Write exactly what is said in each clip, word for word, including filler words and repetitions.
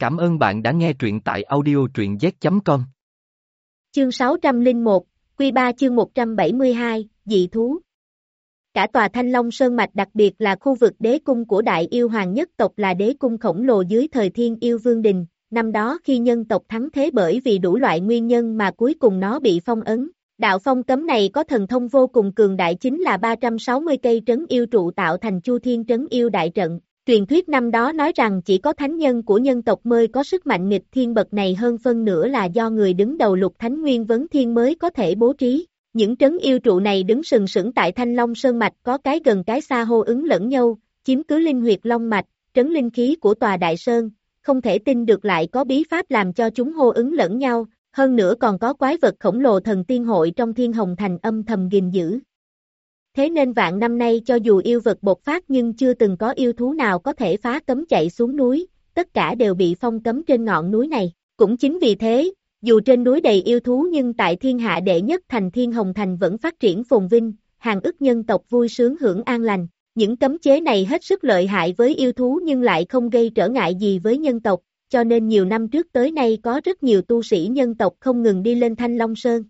Cảm ơn bạn đã nghe truyện tại audio truyện z chấm com. Chương sáu trăm lẻ một, Quy ba chương một trăm bảy mươi hai, dị thú. Cả tòa Thanh Long Sơn Mạch đặc biệt là khu vực đế cung của Đại Yêu Hoàng nhất tộc là đế cung khổng lồ dưới thời Thiên Yêu Vương Đình, năm đó khi nhân tộc thắng thế bởi vì đủ loại nguyên nhân mà cuối cùng nó bị phong ấn. Đạo phong cấm này có thần thông vô cùng cường đại chính là ba trăm sáu mươi cây trấn yêu trụ tạo thành Chu Thiên trấn yêu đại trận. Truyền thuyết năm đó nói rằng chỉ có thánh nhân của nhân tộc mới có sức mạnh nghịch thiên bậc này, hơn phân nửa là do người đứng đầu Lục Thánh Nguyên Vấn Thiên mới có thể bố trí. Những trấn yêu trụ này đứng sừng sững tại Thanh Long Sơn Mạch, có cái gần cái xa hô ứng lẫn nhau, chiếm cứ linh huyệt long mạch, trấn linh khí của tòa Đại Sơn, không thể tin được lại có bí pháp làm cho chúng hô ứng lẫn nhau, hơn nữa còn có quái vật khổng lồ thần tiên hội trong Thiên Hồng Thành âm thầm gìn giữ. Thế nên vạn năm nay cho dù yêu vật bộc phát nhưng chưa từng có yêu thú nào có thể phá cấm chạy xuống núi, tất cả đều bị phong cấm trên ngọn núi này. Cũng chính vì thế, dù trên núi đầy yêu thú nhưng tại thiên hạ đệ nhất thành Thiên Hồng Thành vẫn phát triển phồn vinh, hàng ức nhân tộc vui sướng hưởng an lành. Những cấm chế này hết sức lợi hại với yêu thú nhưng lại không gây trở ngại gì với nhân tộc, cho nên nhiều năm trước tới nay có rất nhiều tu sĩ nhân tộc không ngừng đi lên Thanh Long Sơn.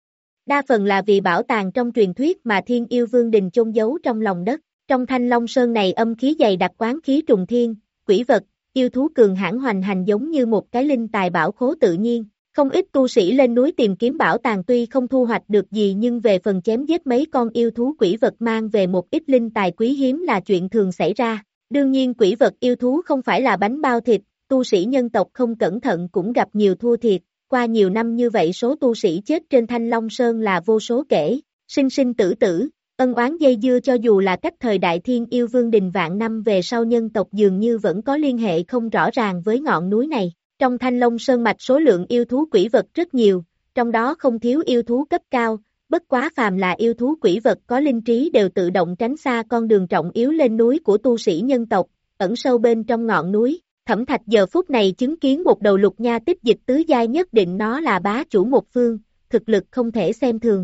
Đa phần là vì bảo tàng trong truyền thuyết mà Thiên Yêu Vương Đình chôn giấu trong lòng đất. Trong Thanh Long Sơn này âm khí dày đặc, quán khí trùng thiên, quỷ vật, yêu thú cường hãn hoành hành giống như một cái linh tài bảo khố tự nhiên. Không ít tu sĩ lên núi tìm kiếm bảo tàng tuy không thu hoạch được gì nhưng về phần chém giết mấy con yêu thú quỷ vật mang về một ít linh tài quý hiếm là chuyện thường xảy ra. Đương nhiên quỷ vật yêu thú không phải là bánh bao thịt, tu sĩ nhân tộc không cẩn thận cũng gặp nhiều thua thiệt. Qua nhiều năm như vậy số tu sĩ chết trên Thanh Long Sơn là vô số kể, sinh sinh tử tử, ân oán dây dưa cho dù là cách thời đại Thiên Yêu Vương Đình vạn năm về sau nhân tộc dường như vẫn có liên hệ không rõ ràng với ngọn núi này. Trong Thanh Long Sơn Mạch số lượng yêu thú quỷ vật rất nhiều, trong đó không thiếu yêu thú cấp cao, bất quá phàm là yêu thú quỷ vật có linh trí đều tự động tránh xa con đường trọng yếu lên núi của tu sĩ nhân tộc, ẩn sâu bên trong ngọn núi. Thẩm Thạch giờ phút này chứng kiến một đầu lục nha tích dịch tứ giai, nhất định nó là bá chủ một phương, thực lực không thể xem thường.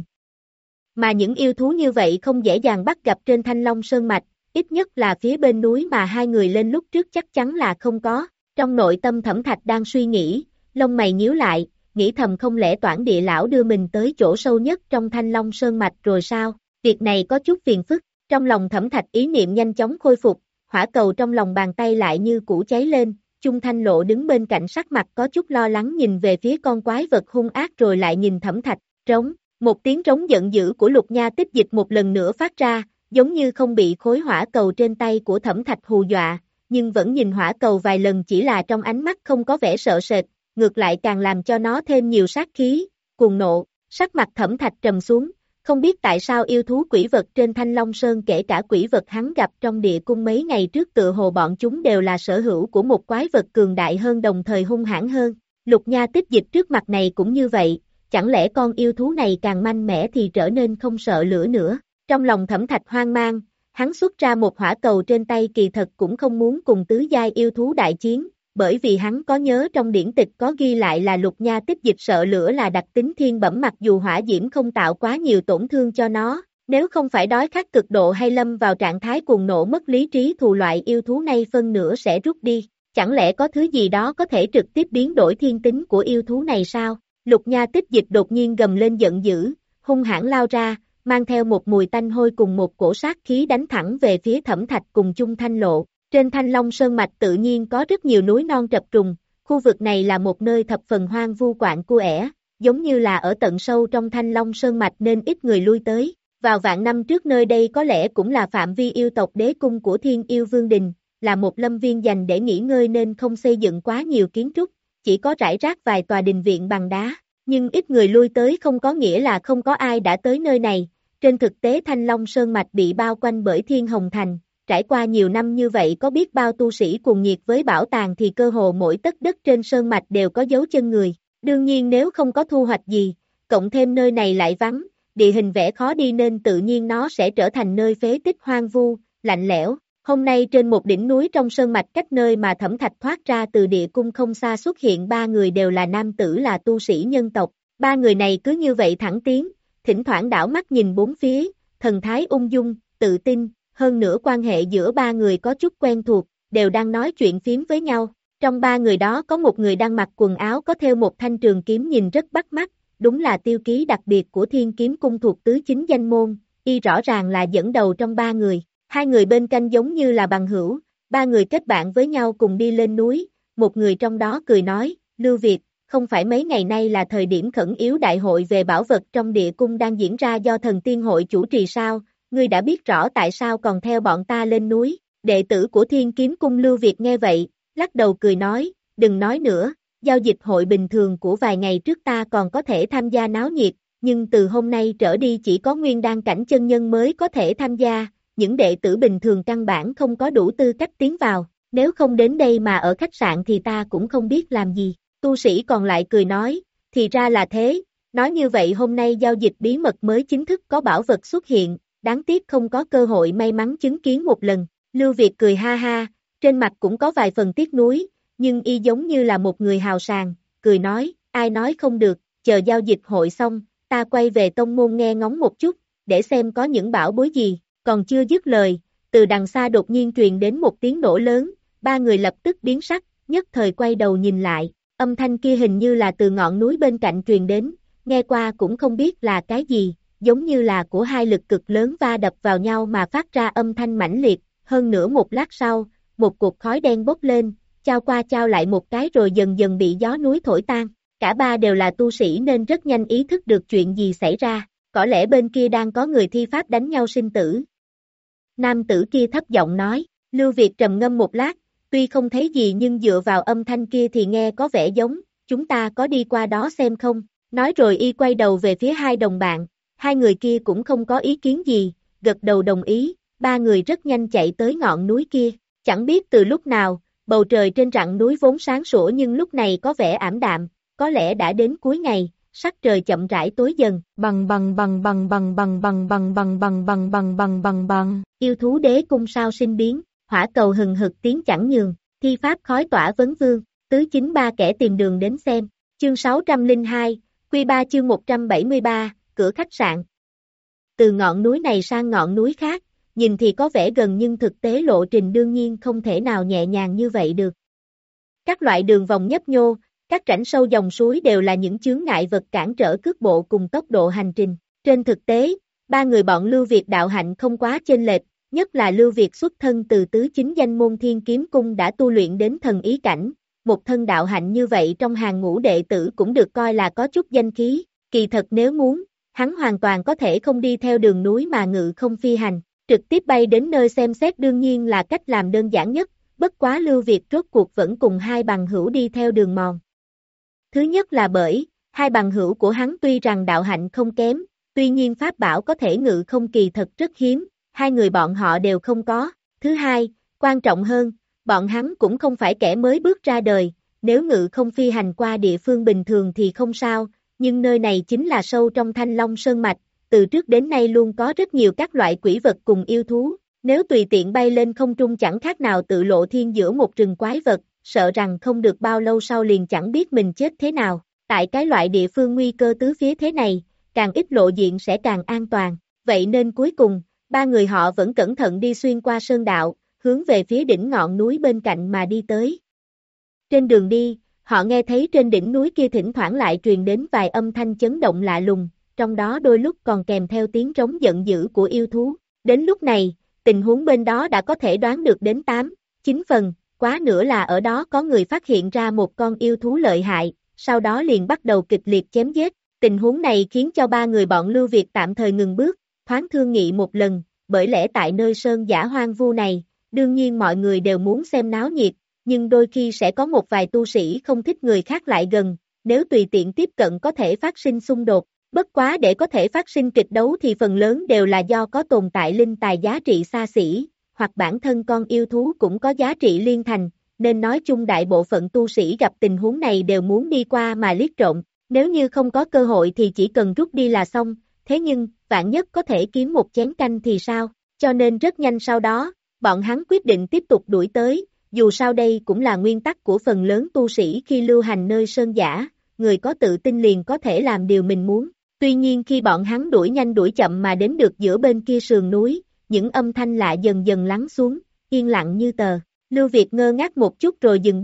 Mà những yêu thú như vậy không dễ dàng bắt gặp trên Thanh Long Sơn Mạch, ít nhất là phía bên núi mà hai người lên lúc trước chắc chắn là không có. Trong nội tâm Thẩm Thạch đang suy nghĩ, lông mày nhíu lại, nghĩ thầm không lẽ Toản Địa Lão đưa mình tới chỗ sâu nhất trong Thanh Long Sơn Mạch rồi sao? Việc này có chút phiền phức. Trong lòng Thẩm Thạch ý niệm nhanh chóng khôi phục, hỏa cầu trong lòng bàn tay lại như cũ cháy lên. Chung Thanh Lộ đứng bên cạnh sắc mặt có chút lo lắng nhìn về phía con quái vật hung ác rồi lại nhìn Thẩm Thạch, trống, một tiếng trống giận dữ của lục nha tích dịch một lần nữa phát ra, giống như không bị khối hỏa cầu trên tay của Thẩm Thạch hù dọa, nhưng vẫn nhìn hỏa cầu vài lần chỉ là trong ánh mắt không có vẻ sợ sệt, ngược lại càng làm cho nó thêm nhiều sát khí, cuồng nộ, sắc mặt Thẩm Thạch trầm xuống. Không biết tại sao yêu thú quỷ vật trên Thanh Long Sơn kể cả quỷ vật hắn gặp trong địa cung mấy ngày trước tựa hồ bọn chúng đều là sở hữu của một quái vật cường đại hơn đồng thời hung hãn hơn. Lục nha tích dịch trước mặt này cũng như vậy, chẳng lẽ con yêu thú này càng mạnh mẽ thì trở nên không sợ lửa nữa. Trong lòng Thẩm Thạch hoang mang, hắn xuất ra một hỏa cầu trên tay kỳ thật cũng không muốn cùng tứ giai yêu thú đại chiến, bởi vì hắn có nhớ trong điển tịch có ghi lại là lục nha tích dịch sợ lửa là đặc tính thiên bẩm, mặc dù hỏa diễm không tạo quá nhiều tổn thương cho nó, nếu không phải đói khát cực độ hay lâm vào trạng thái cuồng nộ mất lý trí thù loại yêu thú này phân nửa sẽ rút đi. Chẳng lẽ có thứ gì đó có thể trực tiếp biến đổi thiên tính của yêu thú này sao? Lục nha tích dịch đột nhiên gầm lên giận dữ, hung hãn lao ra, mang theo một mùi tanh hôi cùng một cổ sát khí đánh thẳng về phía Thẩm Thạch cùng Chung Thanh Lộ. Trên Thanh Long Sơn Mạch tự nhiên có rất nhiều núi non trập trùng, khu vực này là một nơi thập phần hoang vu quạnh cua ẻ, giống như là ở tận sâu trong Thanh Long Sơn Mạch nên ít người lui tới. Vào vạn năm trước nơi đây có lẽ cũng là phạm vi yêu tộc đế cung của Thiên Yêu Vương Đình, là một lâm viên dành để nghỉ ngơi nên không xây dựng quá nhiều kiến trúc, chỉ có rải rác vài tòa đình viện bằng đá. Nhưng ít người lui tới không có nghĩa là không có ai đã tới nơi này. Trên thực tế Thanh Long Sơn Mạch bị bao quanh bởi Thiên Hồng Thành. Trải qua nhiều năm như vậy có biết bao tu sĩ cuồng nhiệt với bảo tàng thì cơ hồ mỗi tấc đất trên sơn mạch đều có dấu chân người. Đương nhiên nếu không có thu hoạch gì, cộng thêm nơi này lại vắng, địa hình vẽ khó đi nên tự nhiên nó sẽ trở thành nơi phế tích hoang vu, lạnh lẽo. Hôm nay trên một đỉnh núi trong sơn mạch cách nơi mà Thẩm Thạch thoát ra từ địa cung không xa xuất hiện ba người đều là nam tử, là tu sĩ nhân tộc. Ba người này cứ như vậy thẳng tiến, thỉnh thoảng đảo mắt nhìn bốn phía, thần thái ung dung, tự tin. Hơn nữa quan hệ giữa ba người có chút quen thuộc, đều đang nói chuyện phím với nhau. Trong ba người đó có một người đang mặc quần áo có thêu một thanh trường kiếm nhìn rất bắt mắt, đúng là tiêu ký đặc biệt của Thiên Kiếm Cung thuộc tứ chính danh môn, y rõ ràng là dẫn đầu trong ba người. Hai người bên cạnh giống như là bằng hữu, ba người kết bạn với nhau cùng đi lên núi, một người trong đó cười nói, Lưu Việt, không phải mấy ngày nay là thời điểm khẩn yếu đại hội về bảo vật trong địa cung đang diễn ra do thần tiên hội chủ trì sao, ngươi đã biết rõ tại sao còn theo bọn ta lên núi. Đệ tử của Thiên Kiếm Cung Lưu Việt nghe vậy, lắc đầu cười nói, đừng nói nữa, giao dịch hội bình thường của vài ngày trước ta còn có thể tham gia náo nhiệt, nhưng từ hôm nay trở đi chỉ có nguyên đan cảnh chân nhân mới có thể tham gia, những đệ tử bình thường căn bản không có đủ tư cách tiến vào, nếu không đến đây mà ở khách sạn thì ta cũng không biết làm gì. Tu sĩ còn lại cười nói, thì ra là thế, nói như vậy hôm nay giao dịch bí mật mới chính thức có bảo vật xuất hiện, đáng tiếc không có cơ hội may mắn chứng kiến một lần. Lưu Việt cười ha ha, trên mặt cũng có vài phần tiếc nuối, nhưng y giống như là một người hào sảng, cười nói, ai nói không được, chờ giao dịch hội xong, ta quay về tông môn nghe ngóng một chút, để xem có những bảo bối gì, còn chưa dứt lời, từ đằng xa đột nhiên truyền đến một tiếng nổ lớn, ba người lập tức biến sắc, nhất thời quay đầu nhìn lại, âm thanh kia hình như là từ ngọn núi bên cạnh truyền đến, nghe qua cũng không biết là cái gì, giống như là của hai lực cực lớn va đập vào nhau mà phát ra âm thanh mãnh liệt, hơn nữa một lát sau, một cột khói đen bốc lên, chao qua chao lại một cái rồi dần dần bị gió núi thổi tan, cả ba đều là tu sĩ nên rất nhanh ý thức được chuyện gì xảy ra, có lẽ bên kia đang có người thi pháp đánh nhau sinh tử. Nam tử kia thấp giọng nói, Lưu Việt trầm ngâm một lát, tuy không thấy gì nhưng dựa vào âm thanh kia thì nghe có vẻ giống, chúng ta có đi qua đó xem không, nói rồi y quay đầu về phía hai đồng bạn, hai người kia cũng không có ý kiến gì, gật đầu đồng ý, ba người rất nhanh chạy tới ngọn núi kia, chẳng biết từ lúc nào, bầu trời trên rặng núi vốn sáng sủa nhưng lúc này có vẻ ảm đạm, có lẽ đã đến cuối ngày, sắc trời chậm rãi tối dần, bằng bằng bằng bằng bằng bằng bằng bằng bằng bằng bằng bằng bằng bằng bằng, yêu thú đế cung sao sinh biến, hỏa cầu hừng hực tiếng chẳng nhường, thi pháp khói tỏa vấn vương, tứ chính ba kẻ tìm đường đến xem, chương sáu trăm lẻ hai, quy ba chương một trăm bảy mươi ba, cửa khách sạn. Từ ngọn núi này sang ngọn núi khác, nhìn thì có vẻ gần nhưng thực tế lộ trình đương nhiên không thể nào nhẹ nhàng như vậy được. Các loại đường vòng nhấp nhô, các rãnh sâu dòng suối đều là những chướng ngại vật cản trở cước bộ cùng tốc độ hành trình. Trên thực tế, ba người bọn Lưu Việt đạo hạnh không quá chênh lệch, nhất là Lưu Việt xuất thân từ tứ chính danh môn Thiên Kiếm Cung đã tu luyện đến thần ý cảnh, một thân đạo hạnh như vậy trong hàng ngũ đệ tử cũng được coi là có chút danh khí, kỳ thật nếu muốn, hắn hoàn toàn có thể không đi theo đường núi mà ngự không phi hành, trực tiếp bay đến nơi xem xét đương nhiên là cách làm đơn giản nhất, bất quá Lưu Việt rốt cuộc vẫn cùng hai bằng hữu đi theo đường mòn. Thứ nhất là bởi, hai bằng hữu của hắn tuy rằng đạo hạnh không kém, tuy nhiên pháp bảo có thể ngự không kỳ thật rất hiếm, hai người bọn họ đều không có. Thứ hai, quan trọng hơn, bọn hắn cũng không phải kẻ mới bước ra đời, nếu ngự không phi hành qua địa phương bình thường thì không sao, nhưng nơi này chính là sâu trong Thanh Long Sơn Mạch, từ trước đến nay luôn có rất nhiều các loại quỷ vật cùng yêu thú, nếu tùy tiện bay lên không trung chẳng khác nào tự lộ thiên giữa một rừng quái vật, sợ rằng không được bao lâu sau liền chẳng biết mình chết thế nào, tại cái loại địa phương nguy cơ tứ phía thế này, càng ít lộ diện sẽ càng an toàn, vậy nên cuối cùng, ba người họ vẫn cẩn thận đi xuyên qua sơn đạo, hướng về phía đỉnh ngọn núi bên cạnh mà đi tới. Trên đường đi, họ nghe thấy trên đỉnh núi kia thỉnh thoảng lại truyền đến vài âm thanh chấn động lạ lùng, trong đó đôi lúc còn kèm theo tiếng trống giận dữ của yêu thú. Đến lúc này, tình huống bên đó đã có thể đoán được đến tám, chín phần, quá nữa là ở đó có người phát hiện ra một con yêu thú lợi hại, sau đó liền bắt đầu kịch liệt chém giết. Tình huống này khiến cho ba người bọn Lưu Việt tạm thời ngừng bước, thoáng thương nghị một lần, bởi lẽ tại nơi sơn dã hoang vu này, đương nhiên mọi người đều muốn xem náo nhiệt, nhưng đôi khi sẽ có một vài tu sĩ không thích người khác lại gần, nếu tùy tiện tiếp cận có thể phát sinh xung đột. Bất quá để có thể phát sinh kịch đấu thì phần lớn đều là do có tồn tại linh tài giá trị xa xỉ, hoặc bản thân con yêu thú cũng có giá trị liên thành, nên nói chung đại bộ phận tu sĩ gặp tình huống này đều muốn đi qua mà liếc trộm, nếu như không có cơ hội thì chỉ cần rút đi là xong, thế nhưng, vạn nhất có thể kiếm một chén canh thì sao, cho nên rất nhanh sau đó, bọn hắn quyết định tiếp tục đuổi tới, dù sao đây cũng là nguyên tắc của phần lớn tu sĩ khi lưu hành nơi sơn dã, người có tự tin liền có thể làm điều mình muốn. Tuy nhiên khi bọn hắn đuổi nhanh đuổi chậm mà đến được giữa bên kia sườn núi, những âm thanh lạ dần dần lắng xuống, yên lặng như tờ. Lưu Việt ngơ ngác một chút rồi dừng bước,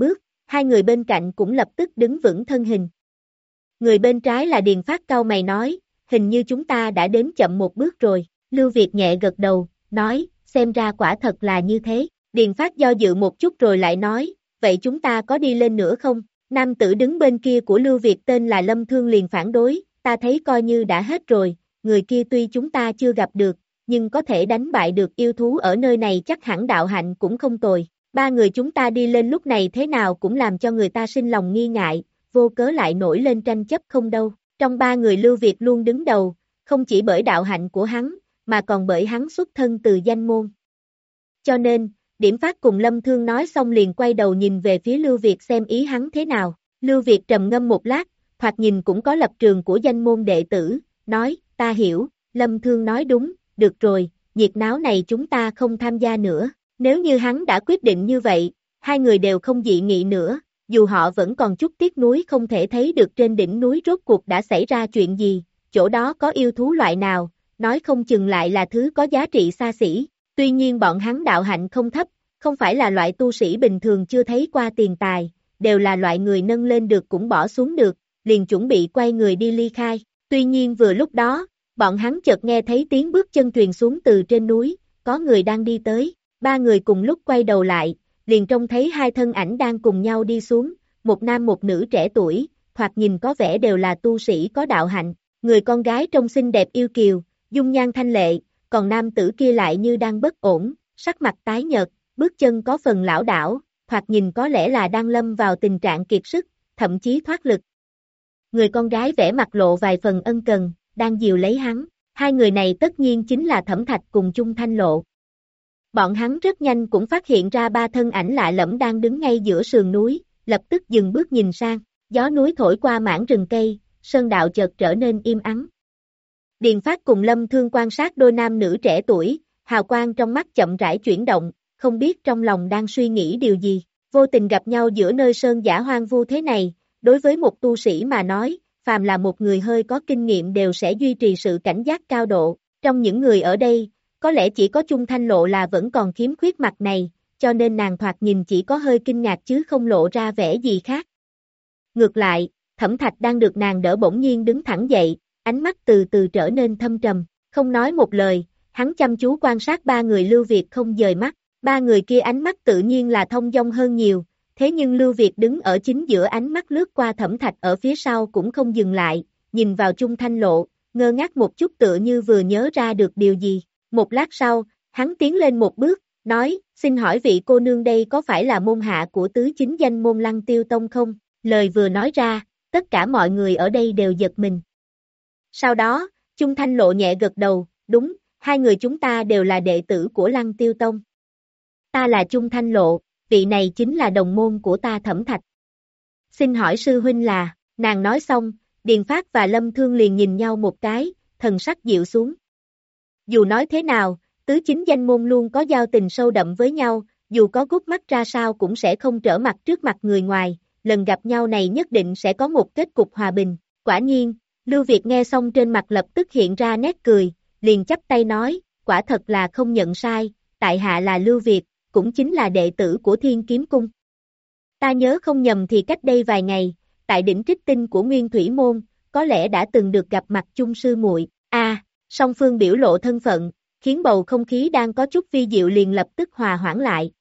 hai người bên cạnh cũng lập tức đứng vững thân hình. Người bên trái là Điền Phát cau mày nói, hình như chúng ta đã đến chậm một bước rồi, Lưu Việt nhẹ gật đầu, nói, xem ra quả thật là như thế, Điền Phát do dự một chút rồi lại nói, vậy chúng ta có đi lên nữa không? Nam tử đứng bên kia của Lưu Việt tên là Lâm Thương liền phản đối, ta thấy coi như đã hết rồi, người kia tuy chúng ta chưa gặp được, nhưng có thể đánh bại được yêu thú ở nơi này chắc hẳn đạo hạnh cũng không tồi. Ba người chúng ta đi lên lúc này thế nào cũng làm cho người ta sinh lòng nghi ngại, vô cớ lại nổi lên tranh chấp không đâu. Trong ba người Lưu Việt luôn đứng đầu, không chỉ bởi đạo hạnh của hắn, mà còn bởi hắn xuất thân từ danh môn. Cho nên, Điểm Phát cùng Lâm Thương nói xong liền quay đầu nhìn về phía Lưu Việt xem ý hắn thế nào. Lưu Việt trầm ngâm một lát, thoạt nhìn cũng có lập trường của danh môn đệ tử, nói, ta hiểu, Lâm Thương nói đúng, được rồi, nhiệt náo này chúng ta không tham gia nữa. Nếu như hắn đã quyết định như vậy, hai người đều không dị nghị nữa, dù họ vẫn còn chút tiếc nuối không thể thấy được trên đỉnh núi rốt cuộc đã xảy ra chuyện gì, chỗ đó có yêu thú loại nào, nói không chừng lại là thứ có giá trị xa xỉ. Tuy nhiên bọn hắn đạo hạnh không thấp, không phải là loại tu sĩ bình thường chưa thấy qua tiền tài, đều là loại người nâng lên được cũng bỏ xuống được, liền chuẩn bị quay người đi ly khai. Tuy nhiên vừa lúc đó, bọn hắn chợt nghe thấy tiếng bước chân truyền xuống từ trên núi, có người đang đi tới. Ba người cùng lúc quay đầu lại, liền trông thấy hai thân ảnh đang cùng nhau đi xuống, một nam một nữ trẻ tuổi, thoạt nhìn có vẻ đều là tu sĩ có đạo hạnh, người con gái trông xinh đẹp yêu kiều, dung nhan thanh lệ, còn nam tử kia lại như đang bất ổn, sắc mặt tái nhợt, bước chân có phần lảo đảo, thoạt nhìn có lẽ là đang lâm vào tình trạng kiệt sức, thậm chí thoát lực. Người con gái vẻ mặt lộ vài phần ân cần, đang dìu lấy hắn, hai người này tất nhiên chính là Thẩm Thạch cùng Chung Thanh Lộ. Bọn hắn rất nhanh cũng phát hiện ra ba thân ảnh lạ lẫm đang đứng ngay giữa sườn núi, lập tức dừng bước nhìn sang, gió núi thổi qua mảng rừng cây, sơn đạo chợt trở nên im ắng. Điền Phát cùng Lâm Thương quan sát đôi nam nữ trẻ tuổi, hào quang trong mắt chậm rãi chuyển động, không biết trong lòng đang suy nghĩ điều gì, vô tình gặp nhau giữa nơi sơn dã hoang vu thế này, đối với một tu sĩ mà nói, phàm là một người hơi có kinh nghiệm đều sẽ duy trì sự cảnh giác cao độ, trong những người ở đây, có lẽ chỉ có Chung Thanh Lộ là vẫn còn khiếm khuyết mặt này, cho nên nàng thoạt nhìn chỉ có hơi kinh ngạc chứ không lộ ra vẻ gì khác. Ngược lại, Thẩm Thạch đang được nàng đỡ bỗng nhiên đứng thẳng dậy, ánh mắt từ từ trở nên thâm trầm, không nói một lời, hắn chăm chú quan sát ba người Lưu Việt không dời mắt, ba người kia ánh mắt tự nhiên là thông dong hơn nhiều, thế nhưng Lưu Việt đứng ở chính giữa ánh mắt lướt qua Thẩm Thạch ở phía sau cũng không dừng lại, nhìn vào Chung Thanh Lộ, ngơ ngác một chút tựa như vừa nhớ ra được điều gì. Một lát sau, hắn tiến lên một bước, nói, xin hỏi vị cô nương đây có phải là môn hạ của tứ chính danh môn Lăng Tiêu Tông không? Lời vừa nói ra, tất cả mọi người ở đây đều giật mình. Sau đó, Chung Thanh Lộ nhẹ gật đầu, đúng, hai người chúng ta đều là đệ tử của Lăng Tiêu Tông. Ta là Chung Thanh Lộ, vị này chính là đồng môn của ta Thẩm Thạch. Xin hỏi sư huynh là, nàng nói xong, Điền Phát và Lâm Thương liền nhìn nhau một cái, thần sắc dịu xuống. Dù nói thế nào, tứ chính danh môn luôn có giao tình sâu đậm với nhau, dù có gút mắt ra sao cũng sẽ không trở mặt trước mặt người ngoài, lần gặp nhau này nhất định sẽ có một kết cục hòa bình. Quả nhiên, Lưu Việt nghe xong trên mặt lập tức hiện ra nét cười, liền chắp tay nói, quả thật là không nhận sai, tại hạ là Lưu Việt, cũng chính là đệ tử của Thiên Kiếm Cung. Ta nhớ không nhầm thì cách đây vài ngày, tại đỉnh Trích Tinh của Nguyên Thủy Môn, có lẽ đã từng được gặp mặt chung sư muội. A, à, song phương biểu lộ thân phận, khiến bầu không khí đang có chút vi diệu liền lập tức hòa hoãn lại.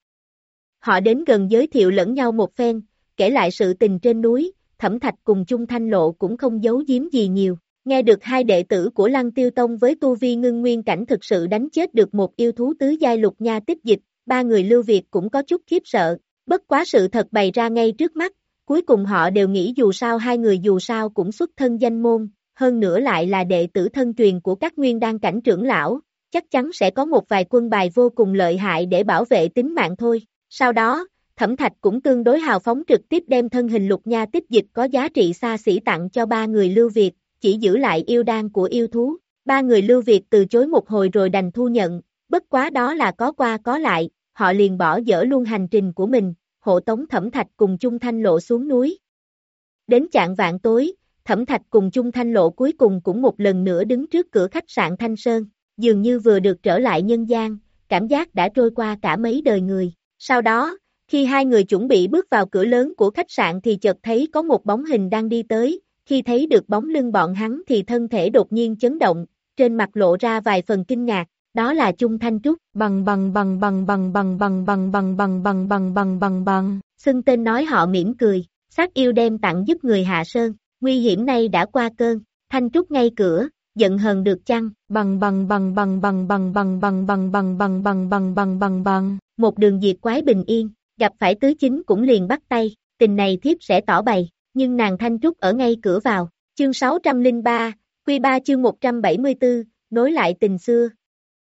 Họ đến gần giới thiệu lẫn nhau một phen, kể lại sự tình trên núi, Thẩm Thạch cùng Chung Thanh Lộ cũng không giấu giếm gì nhiều. Nghe được hai đệ tử của Lăng Tiêu Tông với tu vi ngưng nguyên cảnh thực sự đánh chết được một yêu thú tứ giai lục nha tích dịch, ba người Lưu Việt cũng có chút khiếp sợ, bất quá sự thật bày ra ngay trước mắt, cuối cùng họ đều nghĩ dù sao hai người dù sao cũng xuất thân danh môn, hơn nữa lại là đệ tử thân truyền của các nguyên đan cảnh trưởng lão, chắc chắn sẽ có một vài quân bài vô cùng lợi hại để bảo vệ tính mạng thôi. Sau đó, Thẩm Thạch cũng tương đối hào phóng trực tiếp đem thân hình lục nha tích dịch có giá trị xa xỉ tặng cho ba người Lưu Việt, chỉ giữ lại yêu đan của yêu thú. Ba người Lưu Việt từ chối một hồi rồi đành thu nhận, bất quá đó là có qua có lại, họ liền bỏ dở luôn hành trình của mình, hộ tống Thẩm Thạch cùng Chung Thanh Lộ xuống núi. Đến chạng vạn tối, Thẩm Thạch cùng Chung Thanh Lộ cuối cùng cũng một lần nữa đứng trước cửa khách sạn Thanh Sơn, dường như vừa được trở lại nhân gian, cảm giác đã trôi qua cả mấy đời người. Sau đó, Khi hai người chuẩn bị bước vào cửa lớn của khách sạn thì chợt thấy có một bóng hình đang đi tới, khi thấy được bóng lưng bọn hắn thì thân thể đột nhiên chấn động, trên mặt lộ ra vài phần kinh ngạc, đó là Chung Thanh Trúc, bằng bằng bằng bằng bằng bằng bằng bằng bằng bằng bằng bằng bằng bằng bằng, xưng tên nói họ mỉm cười, sát yêu đem tặng giúp người hạ sơn, nguy hiểm nay đã qua cơn, Thanh Trúc ngay cửa, giận hờn được chăng, bằng bằng bằng bằng bằng bằng bằng bằng bằng bằng bằng bằng bằng bằng bằng bằng, một đường diệt quái bình yên, gặp phải tứ chính cũng liền bắt tay, tình này thiếp sẽ tỏ bày, nhưng nàng Thanh Trúc ở ngay cửa vào, chương sáu trăm lẻ ba, quy ba chương một trăm bảy mươi tư, nối lại tình xưa.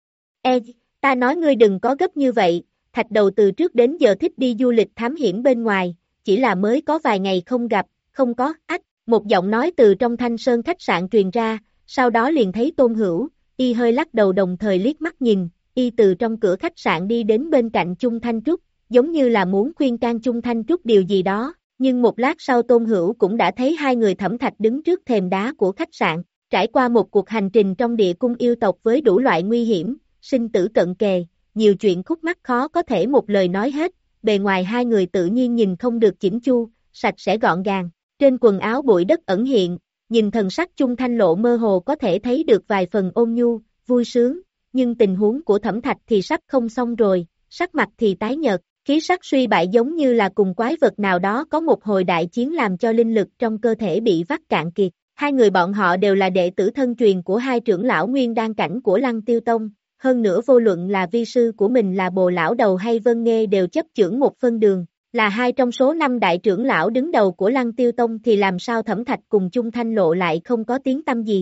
Ê, ta nói ngươi đừng có gấp như vậy, Thạch Đầu từ trước đến giờ thích đi du lịch thám hiểm bên ngoài, chỉ là mới có vài ngày không gặp, không có, ách, một giọng nói từ trong Thanh Sơn khách sạn truyền ra, sau đó liền thấy Tôn Hữu, y hơi lắc đầu đồng thời liếc mắt nhìn, y từ trong cửa khách sạn đi đến bên cạnh Chung Thanh Trúc, giống như là muốn khuyên can Chung Thanh Trúc điều gì đó, nhưng một lát sau Tôn Hữu cũng đã thấy hai người Thẩm Thạch đứng trước thềm đá của khách sạn, trải qua một cuộc hành trình trong địa cung yêu tộc với đủ loại nguy hiểm, sinh tử cận kề, nhiều chuyện khúc mắc khó có thể một lời nói hết, bề ngoài hai người tự nhiên nhìn không được chỉnh chu, sạch sẽ gọn gàng, trên quần áo bụi đất ẩn hiện, nhìn thần sắc Chung Thanh Lộ mơ hồ có thể thấy được vài phần ôn nhu, vui sướng, nhưng tình huống của Thẩm Thạch thì sắp không xong rồi, sắc mặt thì tái nhợt, khí sắc suy bại giống như là cùng quái vật nào đó có một hồi đại chiến làm cho linh lực trong cơ thể bị vắt cạn kiệt. Hai người bọn họ đều là đệ tử thân truyền của hai trưởng lão nguyên đan cảnh của Lăng Tiêu Tông, hơn nữa vô luận là vi sư của mình là Bồ Lão Đầu hay Vân Nghê đều chấp chưởng một phân đường, là hai trong số năm đại trưởng lão đứng đầu của Lăng Tiêu Tông thì làm sao Thẩm Thạch cùng Chung Thanh Lộ lại không có tiếng tăm gì.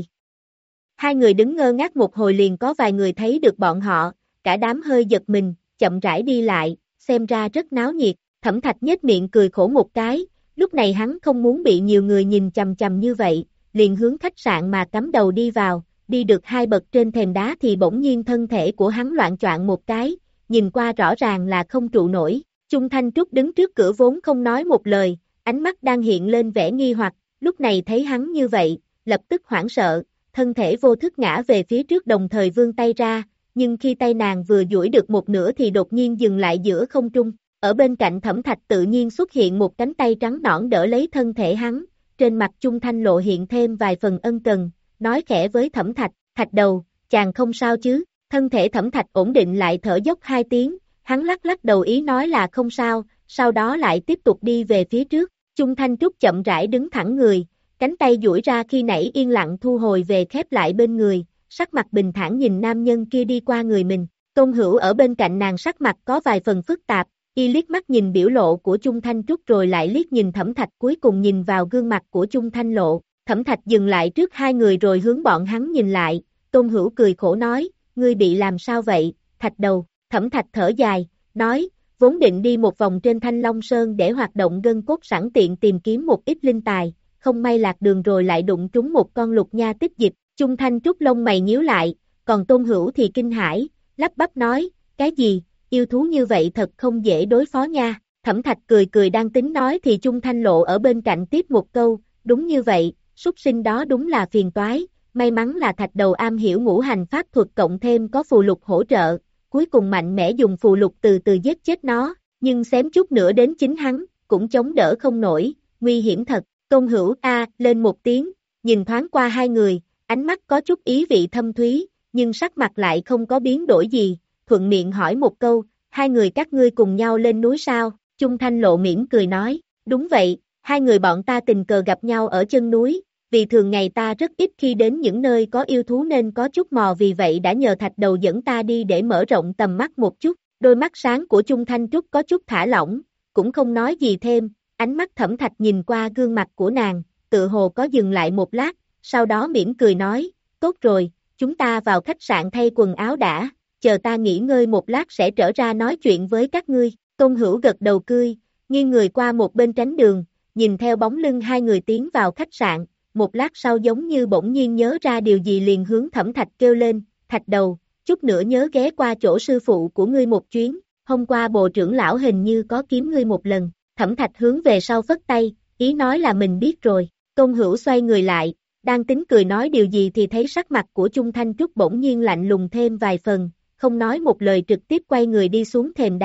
Hai người đứng ngơ ngác một hồi liền có vài người thấy được bọn họ, cả đám hơi giật mình, chậm rãi đi lại, xem ra rất náo nhiệt, Thẩm Thạch nhếch miệng cười khổ một cái, lúc này hắn không muốn bị nhiều người nhìn chằm chằm như vậy, liền hướng khách sạn mà cắm đầu đi vào, đi được hai bậc trên thềm đá thì bỗng nhiên thân thể của hắn loạng choạng một cái, nhìn qua rõ ràng là không trụ nổi, Chung Thanh Trúc đứng trước cửa vốn không nói một lời, ánh mắt đang hiện lên vẻ nghi hoặc, lúc này thấy hắn như vậy, lập tức hoảng sợ, thân thể vô thức ngã về phía trước đồng thời vươn tay ra, nhưng khi tay nàng vừa duỗi được một nửa thì đột nhiên dừng lại giữa không trung, ở bên cạnh Thẩm Thạch tự nhiên xuất hiện một cánh tay trắng nõn đỡ lấy thân thể hắn, trên mặt Chung Thanh Lộ hiện thêm vài phần ân cần, nói khẽ với Thẩm Thạch, Thạch Đầu, chàng không sao chứ, thân thể Thẩm Thạch ổn định lại thở dốc hai tiếng, hắn lắc lắc đầu ý nói là không sao, sau đó lại tiếp tục đi về phía trước, Chung Thanh Trúc chậm rãi đứng thẳng người, cánh tay duỗi ra khi nãy yên lặng thu hồi về khép lại bên người, sắc mặt bình thản nhìn nam nhân kia đi qua người mình, Tôn Hữu ở bên cạnh nàng sắc mặt có vài phần phức tạp, y liếc mắt nhìn biểu lộ của Chung Thanh Trúc rồi lại liếc nhìn Thẩm Thạch cuối cùng nhìn vào gương mặt của Chung Thanh Lộ, Thẩm Thạch dừng lại trước hai người rồi hướng bọn hắn nhìn lại, Tôn Hữu cười khổ nói, ngươi bị làm sao vậy, Thạch Đầu, Thẩm Thạch thở dài, nói, vốn định đi một vòng trên Thanh Long Sơn để hoạt động gân cốt sẵn tiện tìm kiếm một ít linh tài, không may lạc đường rồi lại đụng trúng một con lục nha tích dịch, Chung Thanh Trúc lông mày nhíu lại, còn Tôn Hữu thì kinh hãi, lắp bắp nói, cái gì, yêu thú như vậy thật không dễ đối phó nha, Thẩm Thạch cười cười đang tính nói thì Chung Thanh Lộ ở bên cạnh tiếp một câu, đúng như vậy, súc sinh đó đúng là phiền toái, may mắn là Thạch Đầu am hiểu ngũ hành pháp thuật cộng thêm có phù lục hỗ trợ, cuối cùng mạnh mẽ dùng phù lục từ từ giết chết nó, nhưng xém chút nữa đến chính hắn, cũng chống đỡ không nổi, nguy hiểm thật, Tôn Hữu a lên một tiếng, nhìn thoáng qua hai người, ánh mắt có chút ý vị thâm thúy, nhưng sắc mặt lại không có biến đổi gì, thuận miệng hỏi một câu, hai người các ngươi cùng nhau lên núi sao, Chung Thanh Lộ mỉm cười nói, đúng vậy, hai người bọn ta tình cờ gặp nhau ở chân núi, vì thường ngày ta rất ít khi đến những nơi có yêu thú nên có chút mò vì vậy đã nhờ Thạch Đầu dẫn ta đi để mở rộng tầm mắt một chút, đôi mắt sáng của Chung Thanh Trúc có chút thả lỏng, cũng không nói gì thêm, ánh mắt Thẩm Thạch nhìn qua gương mặt của nàng, tự hồ có dừng lại một lát, sau đó mỉm cười nói, tốt rồi, chúng ta vào khách sạn thay quần áo đã, chờ ta nghỉ ngơi một lát sẽ trở ra nói chuyện với các ngươi, Tôn Hữu gật đầu cười, nghiêng người qua một bên tránh đường, nhìn theo bóng lưng hai người tiến vào khách sạn, một lát sau giống như bỗng nhiên nhớ ra điều gì liền hướng Thẩm Thạch kêu lên, Thạch Đầu, chút nữa nhớ ghé qua chỗ sư phụ của ngươi một chuyến, hôm qua Bồ trưởng lão hình như có kiếm ngươi một lần, Thẩm Thạch hướng về sau phất tay, ý nói là mình biết rồi, Tôn Hữu xoay người lại, đang tính cười nói điều gì thì thấy sắc mặt của Chung Thanh Trúc bỗng nhiên lạnh lùng thêm vài phần, không nói một lời trực tiếp quay người đi xuống thềm đá,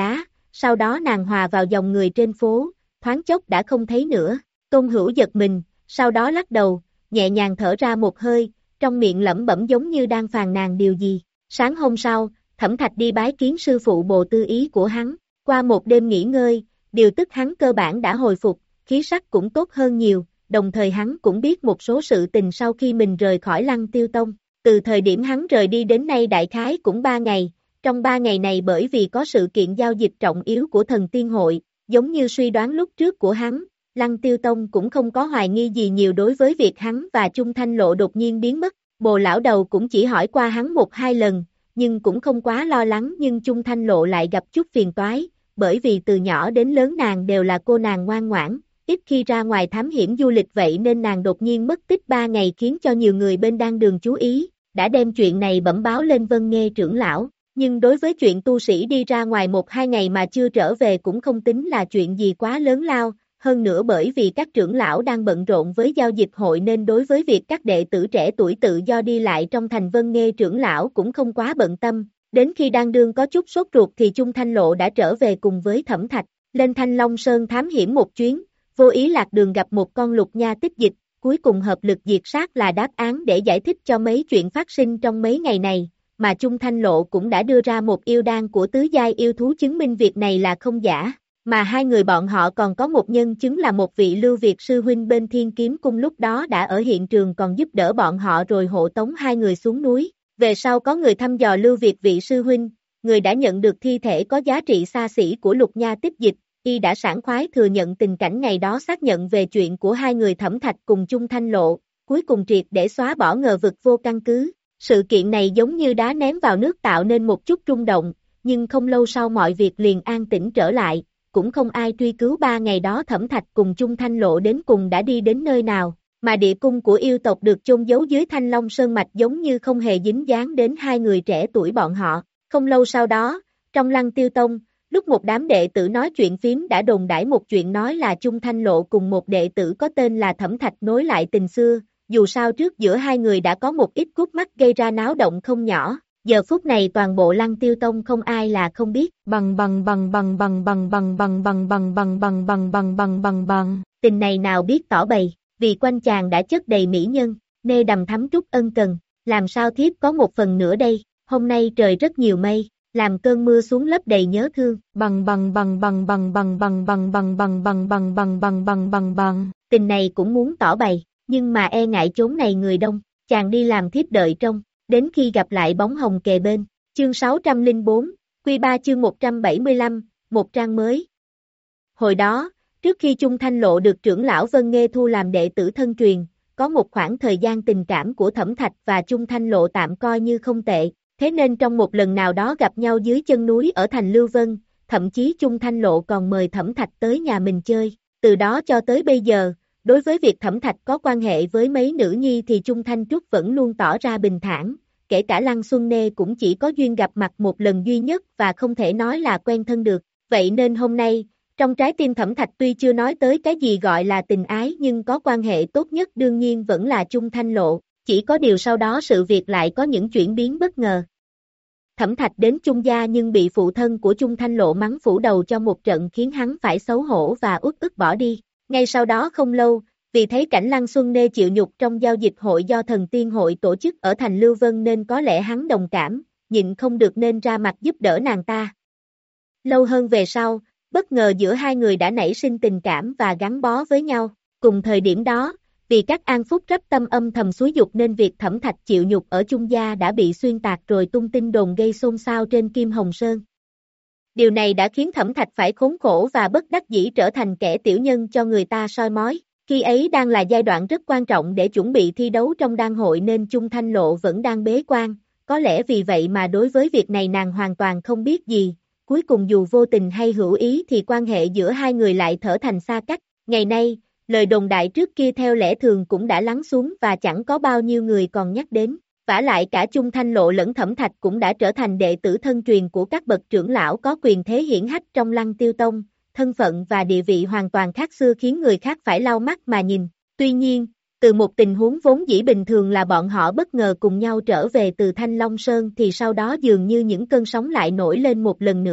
sau đó nàng hòa vào dòng người trên phố, thoáng chốc đã không thấy nữa. Tôn Hữu giật mình, sau đó lắc đầu, nhẹ nhàng thở ra một hơi, trong miệng lẩm bẩm giống như đang phàn nàn điều gì. Sáng hôm sau, Thẩm Thạch đi bái kiến sư phụ Bồ Tư Ý của hắn, qua một đêm nghỉ ngơi, điều tức hắn cơ bản đã hồi phục, khí sắc cũng tốt hơn nhiều, đồng thời hắn cũng biết một số sự tình sau khi mình rời khỏi Lăng Tiêu Tông. Từ thời điểm hắn rời đi đến nay đại khái cũng ba ngày, trong ba ngày này bởi vì có sự kiện giao dịch trọng yếu của thần tiên hội, giống như suy đoán lúc trước của hắn, Lăng Tiêu Tông cũng không có hoài nghi gì nhiều đối với việc hắn và Chung Thanh Lộ đột nhiên biến mất. Bồ lão đầu cũng chỉ hỏi qua hắn một hai lần, nhưng cũng không quá lo lắng, nhưng Chung Thanh Lộ lại gặp chút phiền toái, bởi vì từ nhỏ đến lớn nàng đều là cô nàng ngoan ngoãn, ít khi ra ngoài thám hiểm du lịch, vậy nên nàng đột nhiên mất tích ba ngày khiến cho nhiều người bên đang đường chú ý, đã đem chuyện này bẩm báo lên Vân Nghê trưởng lão. Nhưng đối với chuyện tu sĩ đi ra ngoài một hai ngày mà chưa trở về cũng không tính là chuyện gì quá lớn lao, hơn nữa bởi vì các trưởng lão đang bận rộn với giao dịch hội nên đối với việc các đệ tử trẻ tuổi tự do đi lại trong thành, Vân Nghê trưởng lão cũng không quá bận tâm. Đến khi đang đương có chút sốt ruột thì Chung Thanh Lộ đã trở về cùng với Thẩm Thạch, lên Thanh Long Sơn thám hiểm một chuyến, vô ý lạc đường gặp một con lục nha tích dịch, cuối cùng hợp lực diệt sát là đáp án để giải thích cho mấy chuyện phát sinh trong mấy ngày này, mà Chung Thanh Lộ cũng đã đưa ra một yêu đan của tứ giai yêu thú chứng minh việc này là không giả, mà hai người bọn họ còn có một nhân chứng là một vị Lưu Việt sư huynh bên Thiên Kiếm Cung lúc đó đã ở hiện trường còn giúp đỡ bọn họ rồi hộ tống hai người xuống núi. Về sau có người thăm dò Lưu Việt vị sư huynh, người đã nhận được thi thể có giá trị xa xỉ của lục nha tích dịch, y đã sảng khoái thừa nhận tình cảnh ngày đó, xác nhận về chuyện của hai người Thẩm Thạch cùng Chung Thanh Lộ, cuối cùng triệt để xóa bỏ ngờ vực vô căn cứ. Sự kiện này giống như đá ném vào nước tạo nên một chút rung động, nhưng không lâu sau mọi việc liền an tĩnh trở lại, cũng không ai truy cứu ba ngày đó Thẩm Thạch cùng Chung Thanh Lộ đến cùng đã đi đến nơi nào, mà địa cung của yêu tộc được chôn giấu dưới Thanh Long Sơn Mạch giống như không hề dính dáng đến hai người trẻ tuổi bọn họ. Không lâu sau đó, trong Lăng Tiêu Tông, lúc một đám đệ tử nói chuyện phím đã đồn đãi một chuyện, nói là Chung Thanh Lộ cùng một đệ tử có tên là Thẩm Thạch nối lại tình xưa, dù sao trước giữa hai người đã có một ít cút mắt gây ra náo động không nhỏ. Giờ phút này toàn bộ Lăng Tiêu Tông không ai là không biết. Bằng bằng bằng bằng bằng bằng bằng bằng bằng bằng bằng bằng bằng bằng bằng bằng bằng. Tình này nào biết tỏ bày, vì quanh chàng đã chất đầy mỹ nhân, nê đầm thắm trúc ân cần, làm sao thiếp có một phần nữa đây, hôm nay trời rất nhiều mây, làm cơn mưa xuống lấp đầy nhớ thương. Bằng bằng bằng bằng bằng bằng bằng bằng bằng bằng bằng bằng bằng bằng bằng bằng bằng. Tình này cũng muốn tỏ bày, nhưng mà e ngại chốn này người đông, chàng đi làm thiếp đợi trông. Đến khi gặp lại bóng hồng kề bên. Chương sáu trăm lẻ bốn, Quy ba chương một trăm bảy mươi lăm, một trang mới. Hồi đó, trước khi Chung Thanh Lộ được trưởng lão Vân Nghê thu làm đệ tử thân truyền, có một khoảng thời gian tình cảm của Thẩm Thạch và Chung Thanh Lộ tạm coi như không tệ, thế nên trong một lần nào đó gặp nhau dưới chân núi ở thành Lưu Vân, thậm chí Chung Thanh Lộ còn mời Thẩm Thạch tới nhà mình chơi, từ đó cho tới bây giờ. Đối với việc Thẩm Thạch có quan hệ với mấy nữ nhi thì Chung Thanh Trúc vẫn luôn tỏ ra bình thản, kể cả Lăng Xuân Nê cũng chỉ có duyên gặp mặt một lần duy nhất và không thể nói là quen thân được. Vậy nên hôm nay, trong trái tim Thẩm Thạch tuy chưa nói tới cái gì gọi là tình ái nhưng có quan hệ tốt nhất đương nhiên vẫn là Chung Thanh Lộ, chỉ có điều sau đó sự việc lại có những chuyển biến bất ngờ. Thẩm Thạch đến Chung gia nhưng bị phụ thân của Chung Thanh Lộ mắng phủ đầu cho một trận khiến hắn phải xấu hổ và uất ức bỏ đi. Ngay sau đó không lâu, vì thấy cảnh Lăng Xuân Nê chịu nhục trong giao dịch hội do thần tiên hội tổ chức ở thành Lưu Vân nên có lẽ hắn đồng cảm, nhịn không được nên ra mặt giúp đỡ nàng ta. Lâu hơn về sau, bất ngờ giữa hai người đã nảy sinh tình cảm và gắn bó với nhau. Cùng thời điểm đó, vì các an phúc rắp tâm âm thầm xúi dục nên việc Thẩm Thạch chịu nhục ở Chung gia đã bị xuyên tạc rồi tung tin đồn gây xôn xao trên Kim Hồng Sơn. Điều này đã khiến Thẩm Thạch phải khốn khổ và bất đắc dĩ trở thành kẻ tiểu nhân cho người ta soi mói. Khi ấy đang là giai đoạn rất quan trọng để chuẩn bị thi đấu trong đan hội nên Chung Thanh Lộ vẫn đang bế quan, có lẽ vì vậy mà đối với việc này nàng hoàn toàn không biết gì. Cuối cùng dù vô tình hay hữu ý thì quan hệ giữa hai người lại trở thành xa cách. Ngày nay, lời đồn đại trước kia theo lẽ thường cũng đã lắng xuống và chẳng có bao nhiêu người còn nhắc đến. Vả lại cả Chung Thanh Lộ lẫn Thẩm Thạch cũng đã trở thành đệ tử thân truyền của các bậc trưởng lão có quyền thế hiển hách trong Lăng Tiêu Tông, thân phận và địa vị hoàn toàn khác xưa khiến người khác phải lau mắt mà nhìn. Tuy nhiên, từ một tình huống vốn dĩ bình thường là bọn họ bất ngờ cùng nhau trở về từ Thanh Long Sơn thì sau đó dường như những cơn sóng lại nổi lên một lần nữa.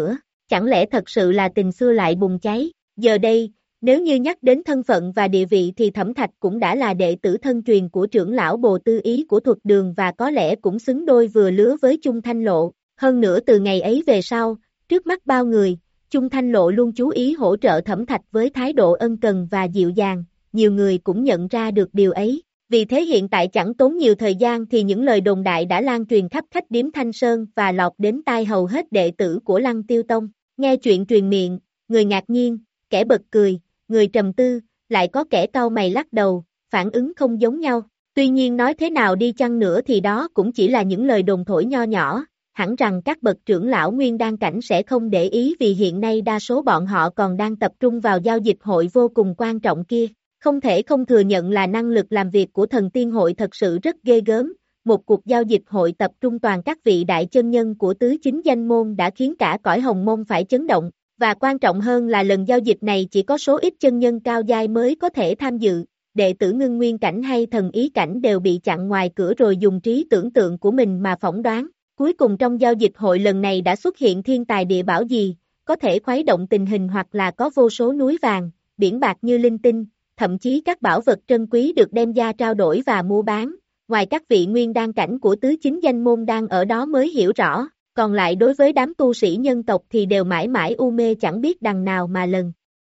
chẳng lẽ thật sự là tình xưa lại bùng cháy, giờ đây, nếu như nhắc đến thân phận và địa vị thì Thẩm Thạch cũng đã là đệ tử thân truyền của trưởng lão Bồ Tư Ý của Thuật Đường và có lẽ cũng xứng đôi vừa lứa với Chung Thanh Lộ, hơn nữa từ ngày ấy về sau, trước mắt bao người, Chung Thanh Lộ luôn chú ý hỗ trợ Thẩm Thạch với thái độ ân cần và dịu dàng, nhiều người cũng nhận ra được điều ấy. Vì thế hiện tại chẳng tốn nhiều thời gian thì những lời đồn đại đã lan truyền khắp khách điếm Thanh Sơn và lọt đến tai hầu hết đệ tử của Lăng Tiêu Tông. Nghe chuyện truyền miệng, người ngạc nhiên, kẻ bật cười, người trầm tư, lại có kẻ cau mày lắc đầu, phản ứng không giống nhau. Tuy nhiên nói thế nào đi chăng nữa thì đó cũng chỉ là những lời đồn thổi nho nhỏ, hẳn rằng các bậc trưởng lão Nguyên Đan cảnh sẽ không để ý vì hiện nay đa số bọn họ còn đang tập trung vào giao dịch hội vô cùng quan trọng kia. Không thể không thừa nhận là năng lực làm việc của thần tiên hội thật sự rất ghê gớm, một cuộc giao dịch hội tập trung toàn các vị đại chân nhân của tứ chính danh môn đã khiến cả cõi hồng môn phải chấn động, và quan trọng hơn là lần giao dịch này chỉ có số ít chân nhân cao giai mới có thể tham dự, đệ tử ngưng nguyên cảnh hay thần ý cảnh đều bị chặn ngoài cửa rồi dùng trí tưởng tượng của mình mà phỏng đoán, cuối cùng trong giao dịch hội lần này đã xuất hiện thiên tài địa bảo gì, có thể khuấy động tình hình hoặc là có vô số núi vàng, biển bạc như linh tinh. Thậm chí các bảo vật trân quý được đem ra trao đổi và mua bán, ngoài các vị nguyên đan cảnh của tứ chính danh môn đang ở đó mới hiểu rõ, còn lại đối với đám tu sĩ nhân tộc thì đều mãi mãi u mê chẳng biết đằng nào mà lần.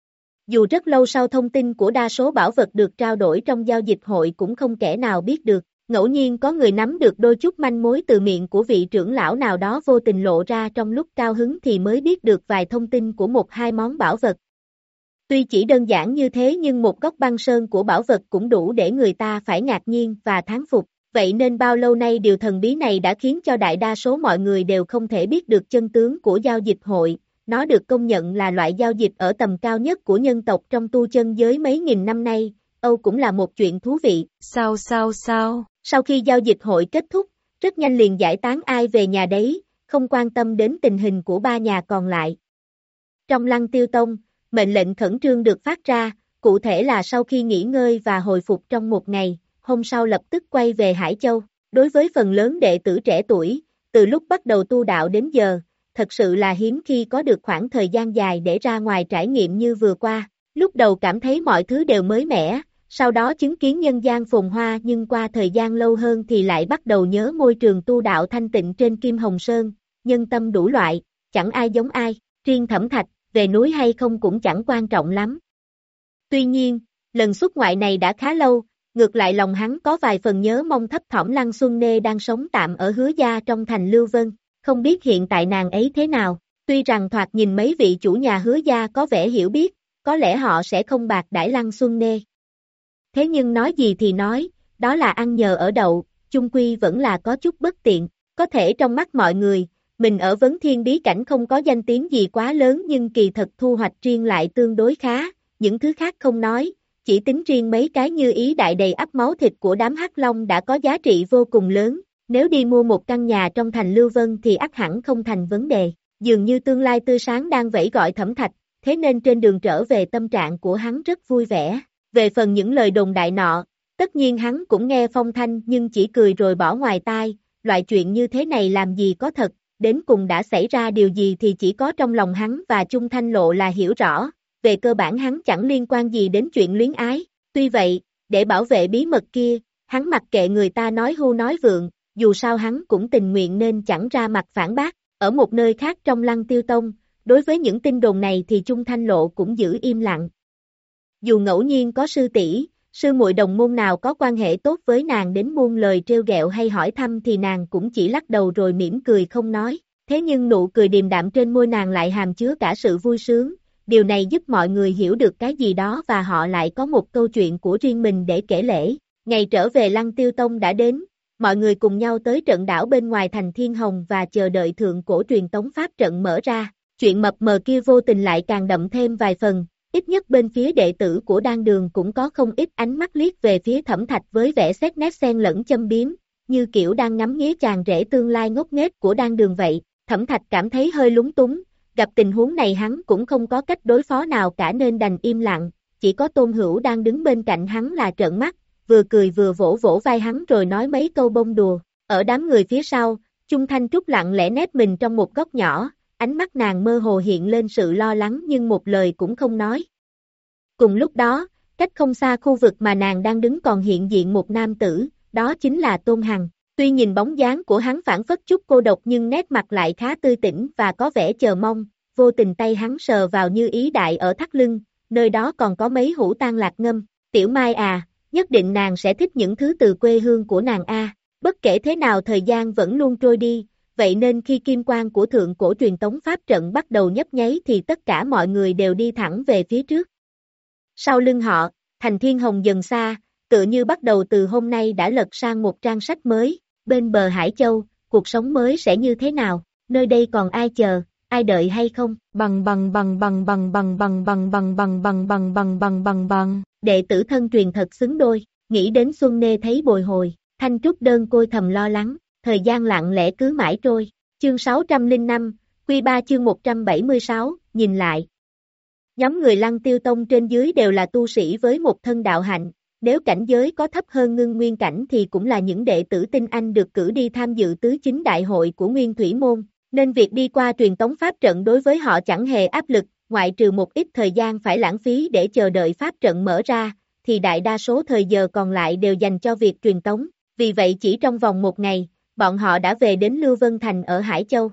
Dù rất lâu sau thông tin của đa số bảo vật được trao đổi trong giao dịch hội cũng không kẻ nào biết được, ngẫu nhiên có người nắm được đôi chút manh mối từ miệng của vị trưởng lão nào đó vô tình lộ ra trong lúc cao hứng thì mới biết được vài thông tin của một hai món bảo vật. Tuy chỉ đơn giản như thế nhưng một góc băng sơn của bảo vật cũng đủ để người ta phải ngạc nhiên và thán phục, vậy nên bao lâu nay điều thần bí này đã khiến cho đại đa số mọi người đều không thể biết được chân tướng của giao dịch hội, nó được công nhận là loại giao dịch ở tầm cao nhất của nhân tộc trong tu chân giới mấy nghìn năm nay, Âu cũng là một chuyện thú vị. Sao sao sao? Sau khi giao dịch hội kết thúc, rất nhanh liền giải tán ai về nhà đấy, không quan tâm đến tình hình của ba nhà còn lại. Trong Lăng Tiêu Tông, mệnh lệnh khẩn trương được phát ra, cụ thể là sau khi nghỉ ngơi và hồi phục trong một ngày, hôm sau lập tức quay về Hải Châu. Đối với phần lớn đệ tử trẻ tuổi, từ lúc bắt đầu tu đạo đến giờ, thật sự là hiếm khi có được khoảng thời gian dài để ra ngoài trải nghiệm như vừa qua. Lúc đầu cảm thấy mọi thứ đều mới mẻ, sau đó chứng kiến nhân gian phồn hoa nhưng qua thời gian lâu hơn thì lại bắt đầu nhớ môi trường tu đạo thanh tịnh trên Kim Hồng Sơn, nhân tâm đủ loại, chẳng ai giống ai, riêng Thẩm Thạch, về núi hay không cũng chẳng quan trọng lắm. Tuy nhiên, lần xuất ngoại này đã khá lâu, ngược lại lòng hắn có vài phần nhớ mong thấp thỏm Lăng Xuân Nê đang sống tạm ở Hứa Gia trong thành Lưu Vân, không biết hiện tại nàng ấy thế nào, tuy rằng thoạt nhìn mấy vị chủ nhà Hứa Gia có vẻ hiểu biết, có lẽ họ sẽ không bạc đãi Lăng Xuân Nê. Thế nhưng nói gì thì nói, đó là ăn nhờ ở đậu, chung quy vẫn là có chút bất tiện, có thể trong mắt mọi người, mình ở Vấn Thiên bí cảnh không có danh tiếng gì quá lớn nhưng kỳ thật thu hoạch riêng lại tương đối khá, những thứ khác không nói, chỉ tính riêng mấy cái như ý đại đầy ắp máu thịt của đám hắc long đã có giá trị vô cùng lớn, nếu đi mua một căn nhà trong thành Lưu Vân thì ắt hẳn không thành vấn đề, dường như tương lai tươi sáng đang vẫy gọi Thẩm Thạch, thế nên trên đường trở về tâm trạng của hắn rất vui vẻ, về phần những lời đồn đại nọ, tất nhiên hắn cũng nghe phong thanh nhưng chỉ cười rồi bỏ ngoài tai, loại chuyện như thế này làm gì có thật. Đến cùng đã xảy ra điều gì thì chỉ có trong lòng hắn và Chung Thanh Lộ là hiểu rõ, về cơ bản hắn chẳng liên quan gì đến chuyện luyến ái, tuy vậy, để bảo vệ bí mật kia, hắn mặc kệ người ta nói hưu nói vượng, dù sao hắn cũng tình nguyện nên chẳng ra mặt phản bác, ở một nơi khác trong Lăng Tiêu Tông, đối với những tin đồn này thì Chung Thanh Lộ cũng giữ im lặng. Dù ngẫu nhiên có sư tỷ, sư muội đồng môn nào có quan hệ tốt với nàng đến muôn lời trêu ghẹo hay hỏi thăm thì nàng cũng chỉ lắc đầu rồi mỉm cười không nói, thế nhưng nụ cười điềm đạm trên môi nàng lại hàm chứa cả sự vui sướng, điều này giúp mọi người hiểu được cái gì đó và họ lại có một câu chuyện của riêng mình để kể lể. Ngày trở về Lăng Tiêu Tông đã đến, mọi người cùng nhau tới trận đảo bên ngoài thành Thiên Hồng và chờ đợi thượng cổ truyền tống pháp trận mở ra, chuyện mập mờ kia vô tình lại càng đậm thêm vài phần. Ít nhất bên phía đệ tử của Đan Đường cũng có không ít ánh mắt liếc về phía Thẩm Thạch với vẻ xét nét xen lẫn châm biếm, như kiểu đang ngắm nghía chàng rể tương lai ngốc nghếch của Đan Đường vậy. Thẩm Thạch cảm thấy hơi lúng túng, gặp tình huống này hắn cũng không có cách đối phó nào cả nên đành im lặng, chỉ có Tôn Hữu đang đứng bên cạnh hắn là trợn mắt, vừa cười vừa vỗ vỗ vai hắn rồi nói mấy câu bông đùa. Ở đám người phía sau, Chung Thanh Trúc lặng lẽ nép mình trong một góc nhỏ, ánh mắt nàng mơ hồ hiện lên sự lo lắng nhưng một lời cũng không nói. Cùng lúc đó, cách không xa khu vực mà nàng đang đứng còn hiện diện một nam tử, đó chính là Tôn Hằng. Tuy nhìn bóng dáng của hắn phảng phất chút cô độc nhưng nét mặt lại khá tươi tỉnh và có vẻ chờ mong, vô tình tay hắn sờ vào Như Ý Đại ở thắt lưng, nơi đó còn có mấy hũ tang lạc ngâm. Tiểu Mai à, nhất định nàng sẽ thích những thứ từ quê hương của nàng a. Bất kể thế nào thời gian vẫn luôn trôi đi, vậy nên khi kim quang của thượng cổ truyền tống pháp trận bắt đầu nhấp nháy thì tất cả mọi người đều đi thẳng về phía trước. Sau lưng họ, Thành Thiên Hồng dần xa, tựa như bắt đầu từ hôm nay đã lật sang một trang sách mới, bên bờ Hải Châu, cuộc sống mới sẽ như thế nào, nơi đây còn ai chờ, ai đợi hay không? Bằng bằng bằng bằng bằng bằng bằng bằng bằng bằng bằng bằng bằng bằng bằng bằng, đệ tử thân truyền thật xứng đôi, nghĩ đến Xuân Nê thấy bồi hồi, Thanh Trúc đơn côi thầm lo lắng, thời gian lặng lẽ cứ mãi trôi, chương sáu trăm lẻ năm, Quy ba chương một trăm bảy mươi sáu, nhìn lại. Nhóm người Lăng Tiêu Tông trên dưới đều là tu sĩ với một thân đạo hạnh, nếu cảnh giới có thấp hơn ngưng nguyên cảnh thì cũng là những đệ tử tinh anh được cử đi tham dự tứ chính đại hội của Nguyên Thủy Môn, nên việc đi qua truyền tống pháp trận đối với họ chẳng hề áp lực, ngoại trừ một ít thời gian phải lãng phí để chờ đợi pháp trận mở ra, thì đại đa số thời giờ còn lại đều dành cho việc truyền tống, vì vậy chỉ trong vòng một ngày, bọn họ đã về đến Lưu Vân Thành ở Hải Châu.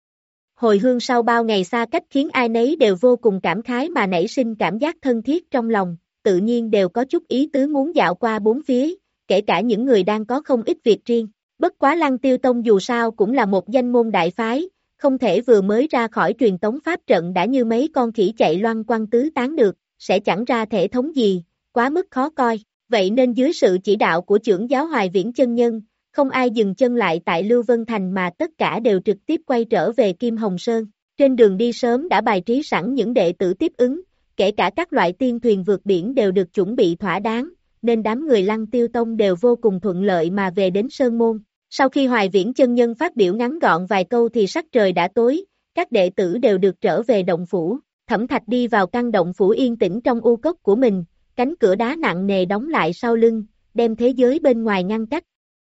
Hồi hương sau bao ngày xa cách khiến ai nấy đều vô cùng cảm khái mà nảy sinh cảm giác thân thiết trong lòng, tự nhiên đều có chút ý tứ muốn dạo qua bốn phía, kể cả những người đang có không ít việc riêng. Bất quá Lăng Tiêu Tông dù sao cũng là một danh môn đại phái, không thể vừa mới ra khỏi truyền tống pháp trận đã như mấy con khỉ chạy loan quăng tứ tán được, sẽ chẳng ra thể thống gì, quá mức khó coi. Vậy nên dưới sự chỉ đạo của trưởng giáo Hoài Viễn chân nhân, không ai dừng chân lại tại Lưu Vân Thành mà tất cả đều trực tiếp quay trở về Kim Hồng Sơn. Trên đường đi sớm đã bài trí sẵn những đệ tử tiếp ứng, kể cả các loại tiên thuyền vượt biển đều được chuẩn bị thỏa đáng, nên đám người Lăng Tiêu Tông đều vô cùng thuận lợi mà về đến Sơn Môn. Sau khi Hoài Viễn chân nhân phát biểu ngắn gọn vài câu thì sắc trời đã tối, các đệ tử đều được trở về động phủ. Thẩm Thạch đi vào căn động phủ yên tĩnh trong u cốc của mình, cánh cửa đá nặng nề đóng lại sau lưng, đem thế giới bên ngoài ngăn cách.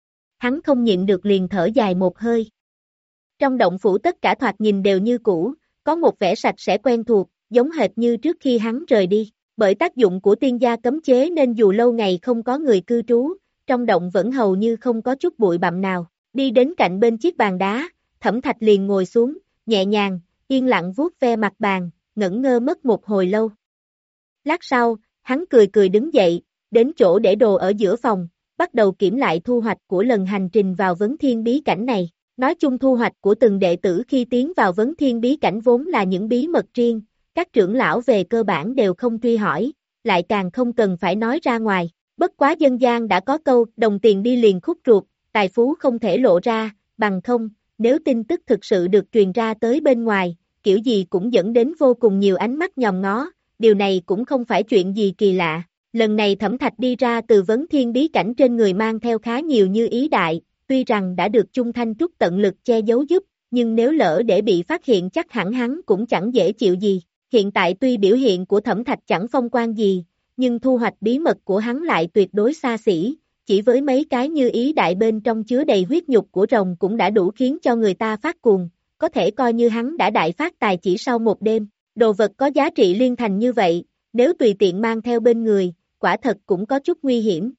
Hắn không nhịn được liền thở dài một hơi. Trong động phủ tất cả thoạt nhìn đều như cũ, có một vẻ sạch sẽ quen thuộc, giống hệt như trước khi hắn rời đi. Bởi tác dụng của tiên gia cấm chế nên dù lâu ngày không có người cư trú, trong động vẫn hầu như không có chút bụi bặm nào. Đi đến cạnh bên chiếc bàn đá, Thẩm Thạch liền ngồi xuống, nhẹ nhàng, yên lặng vuốt ve mặt bàn, ngẩn ngơ mất một hồi lâu. Lát sau, hắn cười cười đứng dậy, đến chỗ để đồ ở giữa phòng, bắt đầu kiểm lại thu hoạch của lần hành trình vào Vấn Thiên bí cảnh này. Nói chung thu hoạch của từng đệ tử khi tiến vào Vấn Thiên bí cảnh vốn là những bí mật riêng, các trưởng lão về cơ bản đều không truy hỏi, lại càng không cần phải nói ra ngoài. Bất quá dân gian đã có câu đồng tiền đi liền khúc ruột, tài phú không thể lộ ra, bằng không, nếu tin tức thực sự được truyền ra tới bên ngoài, kiểu gì cũng dẫn đến vô cùng nhiều ánh mắt nhòm ngó, điều này cũng không phải chuyện gì kỳ lạ. Lần này Thẩm Thạch đi ra từ Vấn Thiên bí cảnh trên người mang theo khá nhiều Như Ý Đại, tuy rằng đã được Chung Thanh Trúc tận lực che giấu giúp, nhưng nếu lỡ để bị phát hiện chắc hẳn hắn cũng chẳng dễ chịu gì. Hiện tại tuy biểu hiện của Thẩm Thạch chẳng phong quang gì, nhưng thu hoạch bí mật của hắn lại tuyệt đối xa xỉ, chỉ với mấy cái Như Ý Đại bên trong chứa đầy huyết nhục của rồng cũng đã đủ khiến cho người ta phát cuồng, có thể coi như hắn đã đại phát tài chỉ sau một đêm. Đồ vật có giá trị liên thành như vậy, nếu tùy tiện mang theo bên người, quả thật cũng có chút nguy hiểm.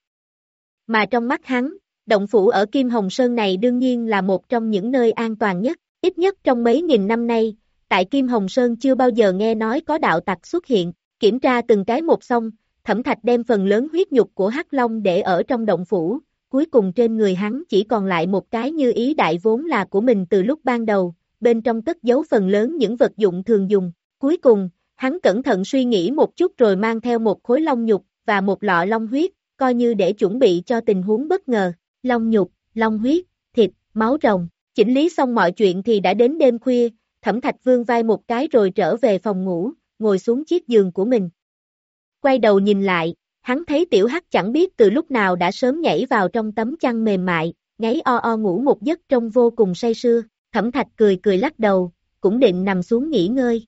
Mà trong mắt hắn, động phủ ở Kim Hồng Sơn này đương nhiên là một trong những nơi an toàn nhất, ít nhất trong mấy nghìn năm nay, tại Kim Hồng Sơn chưa bao giờ nghe nói có đạo tặc xuất hiện. Kiểm tra từng cái một xong, Thẩm Thạch đem phần lớn huyết nhục của Hắc Long để ở trong động phủ, cuối cùng trên người hắn chỉ còn lại một cái Như Ý Đại vốn là của mình từ lúc ban đầu, bên trong cất giấu phần lớn những vật dụng thường dùng. Cuối cùng, hắn cẩn thận suy nghĩ một chút rồi mang theo một khối long nhục và một lọ long huyết, coi như để chuẩn bị cho tình huống bất ngờ. Long nhục, long huyết, thịt, máu rồng. Chỉnh lý xong mọi chuyện thì đã đến đêm khuya, Thẩm Thạch vươn vai một cái rồi trở về phòng ngủ, ngồi xuống chiếc giường của mình. Quay đầu nhìn lại, hắn thấy Tiểu Hắc chẳng biết từ lúc nào đã sớm nhảy vào trong tấm chăn mềm mại, ngáy o o ngủ một giấc trông vô cùng say sưa. Thẩm Thạch cười cười lắc đầu, cũng định nằm xuống nghỉ ngơi.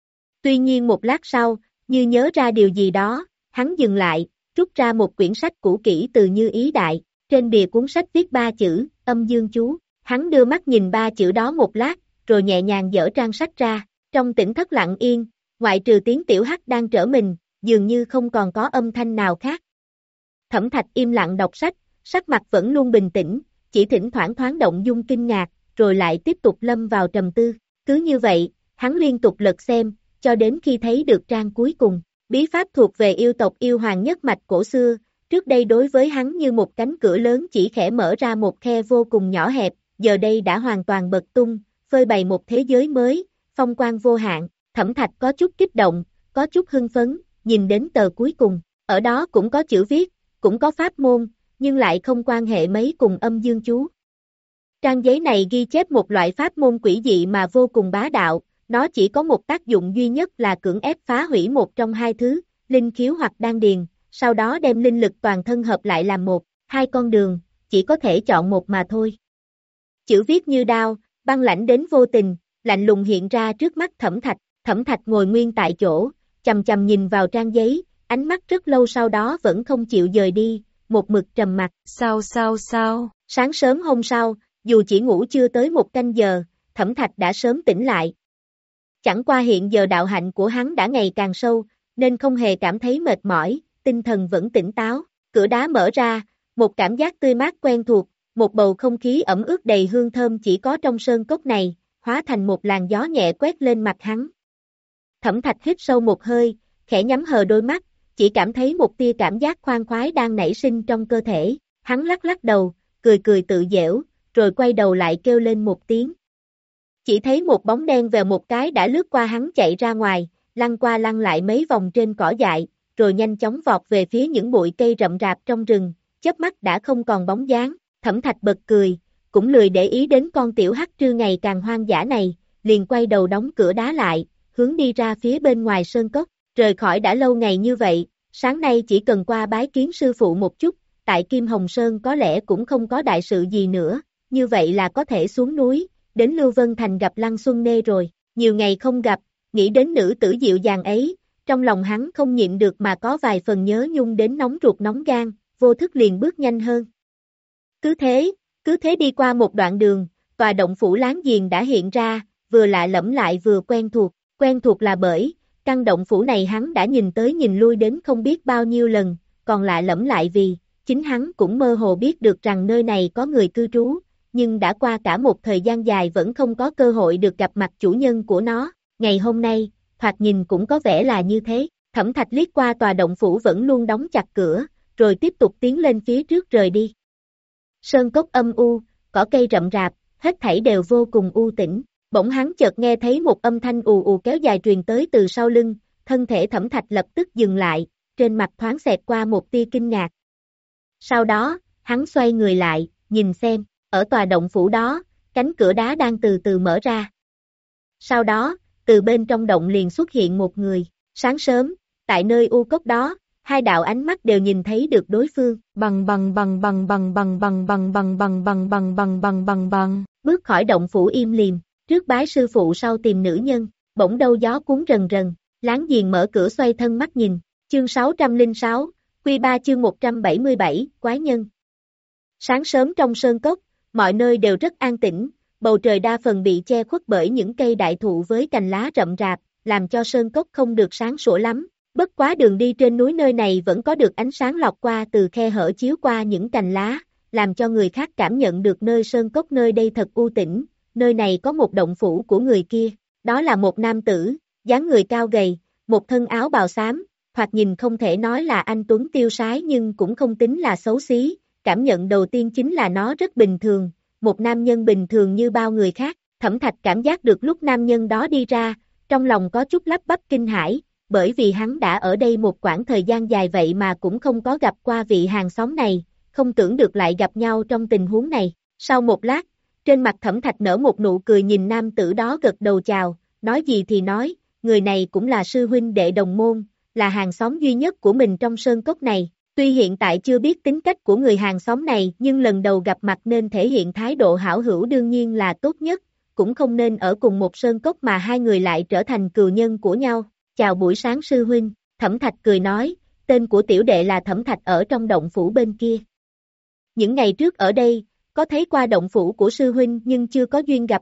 Tuy nhiên một lát sau, như nhớ ra điều gì đó, hắn dừng lại, rút ra một quyển sách cũ kỹ từ Như Ý Đại, trên bìa cuốn sách viết ba chữ, Âm Dương Chú. Hắn đưa mắt nhìn ba chữ đó một lát, rồi nhẹ nhàng dở trang sách ra. Trong tỉnh thất lặng yên, ngoại trừ tiếng tiểu hắc đang trở mình, dường như không còn có âm thanh nào khác. Thẩm Thạch im lặng đọc sách, sắc mặt vẫn luôn bình tĩnh, chỉ thỉnh thoảng thoáng động dung kinh ngạc, rồi lại tiếp tục lâm vào trầm tư. Cứ như vậy, hắn liên tục lật xem, cho đến khi thấy được trang cuối cùng. Bí pháp thuộc về yêu tộc yêu hoàng nhất mạch cổ xưa, trước đây đối với hắn như một cánh cửa lớn chỉ khẽ mở ra một khe vô cùng nhỏ hẹp, giờ đây đã hoàn toàn bật tung, phơi bày một thế giới mới, phong quang vô hạn. Thẩm Thạch có chút kích động, có chút hưng phấn, nhìn đến tờ cuối cùng, ở đó cũng có chữ viết, cũng có pháp môn, nhưng lại không quan hệ mấy cùng âm dương chú. Trang giấy này ghi chép một loại pháp môn quỷ dị mà vô cùng bá đạo, nó chỉ có một tác dụng duy nhất là cưỡng ép phá hủy một trong hai thứ, linh khiếu hoặc đan điền, sau đó đem linh lực toàn thân hợp lại làm một, hai con đường, chỉ có thể chọn một mà thôi. Chữ viết như đao, băng lãnh đến vô tình, lạnh lùng hiện ra trước mắt Thẩm Thạch. Thẩm Thạch ngồi nguyên tại chỗ, chằm chằm nhìn vào trang giấy, ánh mắt rất lâu sau đó vẫn không chịu dời đi, một mực trầm mặc. Sao sao sao? Sáng sớm hôm sau, dù chỉ ngủ chưa tới một canh giờ, Thẩm Thạch đã sớm tỉnh lại. Chẳng qua hiện giờ đạo hạnh của hắn đã ngày càng sâu, nên không hề cảm thấy mệt mỏi, tinh thần vẫn tỉnh táo. Cửa đá mở ra, một cảm giác tươi mát quen thuộc, một bầu không khí ẩm ướt đầy hương thơm chỉ có trong sơn cốc này, hóa thành một làn gió nhẹ quét lên mặt hắn. Thẩm Thạch hít sâu một hơi, khẽ nhắm hờ đôi mắt, chỉ cảm thấy một tia cảm giác khoan khoái đang nảy sinh trong cơ thể. Hắn lắc lắc đầu, cười cười tự giễu, rồi quay đầu lại kêu lên một tiếng. Chỉ thấy một bóng đen vèo một cái đã lướt qua hắn chạy ra ngoài, lăn qua lăn lại mấy vòng trên cỏ dại, rồi nhanh chóng vọt về phía những bụi cây rậm rạp trong rừng, chớp mắt đã không còn bóng dáng. Thẩm Thạch bật cười, cũng lười để ý đến con tiểu hắc trư ngày càng hoang dã này, liền quay đầu đóng cửa đá lại, hướng đi ra phía bên ngoài sơn cốc. Rời khỏi đã lâu ngày như vậy, sáng nay chỉ cần qua bái kiến sư phụ một chút, tại Kim Hồng Sơn có lẽ cũng không có đại sự gì nữa, như vậy là có thể xuống núi, đến Lưu Vân Thành gặp Lăng Xuân Nê rồi. Nhiều ngày không gặp, nghĩ đến nữ tử dịu dàng ấy, trong lòng hắn không nhịn được mà có vài phần nhớ nhung đến nóng ruột nóng gan, vô thức liền bước nhanh hơn. Cứ thế, cứ thế đi qua một đoạn đường, tòa động phủ láng giềng đã hiện ra, vừa lạ lẫm lại vừa quen thuộc. Quen thuộc là bởi, căn động phủ này hắn đã nhìn tới nhìn lui đến không biết bao nhiêu lần, còn lạ lẫm lại vì, chính hắn cũng mơ hồ biết được rằng nơi này có người cư trú, nhưng đã qua cả một thời gian dài vẫn không có cơ hội được gặp mặt chủ nhân của nó. Ngày hôm nay, thoạt nhìn cũng có vẻ là như thế. Thẩm Thạch liếc qua tòa động phủ vẫn luôn đóng chặt cửa, rồi tiếp tục tiến lên phía trước rời đi. Sơn cốc âm u, cỏ cây rậm rạp, hết thảy đều vô cùng u tĩnh. Bỗng hắn chợt nghe thấy một âm thanh ù ù kéo dài truyền tới từ sau lưng, thân thể Thẩm Thạch lập tức dừng lại, trên mặt thoáng xẹt qua một tia kinh ngạc. Sau đó, hắn xoay người lại, nhìn xem, ở tòa động phủ đó, cánh cửa đá đang từ từ mở ra. Sau đó, từ bên trong động liền xuất hiện một người. Sáng sớm, tại nơi u cốc đó, hai đạo ánh mắt đều nhìn thấy được đối phương. Bằng bằng bằng bằng bằng bằng bằng bằng bằng bằng bằng bằng bằng bằng bằng bằng. Bước khỏi động phủ im lìm, trước bái sư phụ sau tìm nữ nhân, bỗng đâu gió cuốn rần rần, láng giềng mở cửa xoay thân mắt nhìn. Chương sáu trăm lẻ sáu, Quy ba chương một trăm bảy mươi bảy, Quái nhân. Sáng sớm trong sơn cốc, mọi nơi đều rất an tĩnh, bầu trời đa phần bị che khuất bởi những cây đại thụ với cành lá rậm rạp, làm cho sơn cốc không được sáng sủa lắm. Bất quá đường đi trên núi nơi này vẫn có được ánh sáng lọt qua từ khe hở chiếu qua những cành lá, làm cho người khác cảm nhận được nơi sơn cốc nơi đây thật u tĩnh. Nơi này có một động phủ của người kia, đó là một nam tử, dáng người cao gầy, một thân áo bào xám, thoạt nhìn không thể nói là anh tuấn tiêu sái nhưng cũng không tính là xấu xí. Cảm nhận đầu tiên chính là nó rất bình thường, một nam nhân bình thường như bao người khác. Thẩm Thạch cảm giác được lúc nam nhân đó đi ra, trong lòng có chút lắp bắp kinh hãi, bởi vì hắn đã ở đây một quãng thời gian dài vậy mà cũng không có gặp qua vị hàng xóm này, không tưởng được lại gặp nhau trong tình huống này. Sau một lát, trên mặt Thẩm Thạch nở một nụ cười nhìn nam tử đó gật đầu chào, nói gì thì nói, người này cũng là sư huynh đệ đồng môn, là hàng xóm duy nhất của mình trong sơn cốc này. Tuy hiện tại chưa biết tính cách của người hàng xóm này nhưng lần đầu gặp mặt nên thể hiện thái độ hảo hữu đương nhiên là tốt nhất, cũng không nên ở cùng một sơn cốc mà hai người lại trở thành cừu nhân của nhau. Chào buổi sáng sư huynh, Thẩm Thạch cười nói, tên của tiểu đệ là Thẩm Thạch ở trong động phủ bên kia. Những ngày trước ở đây, có thấy qua động phủ của sư huynh nhưng chưa có duyên gặp mặt,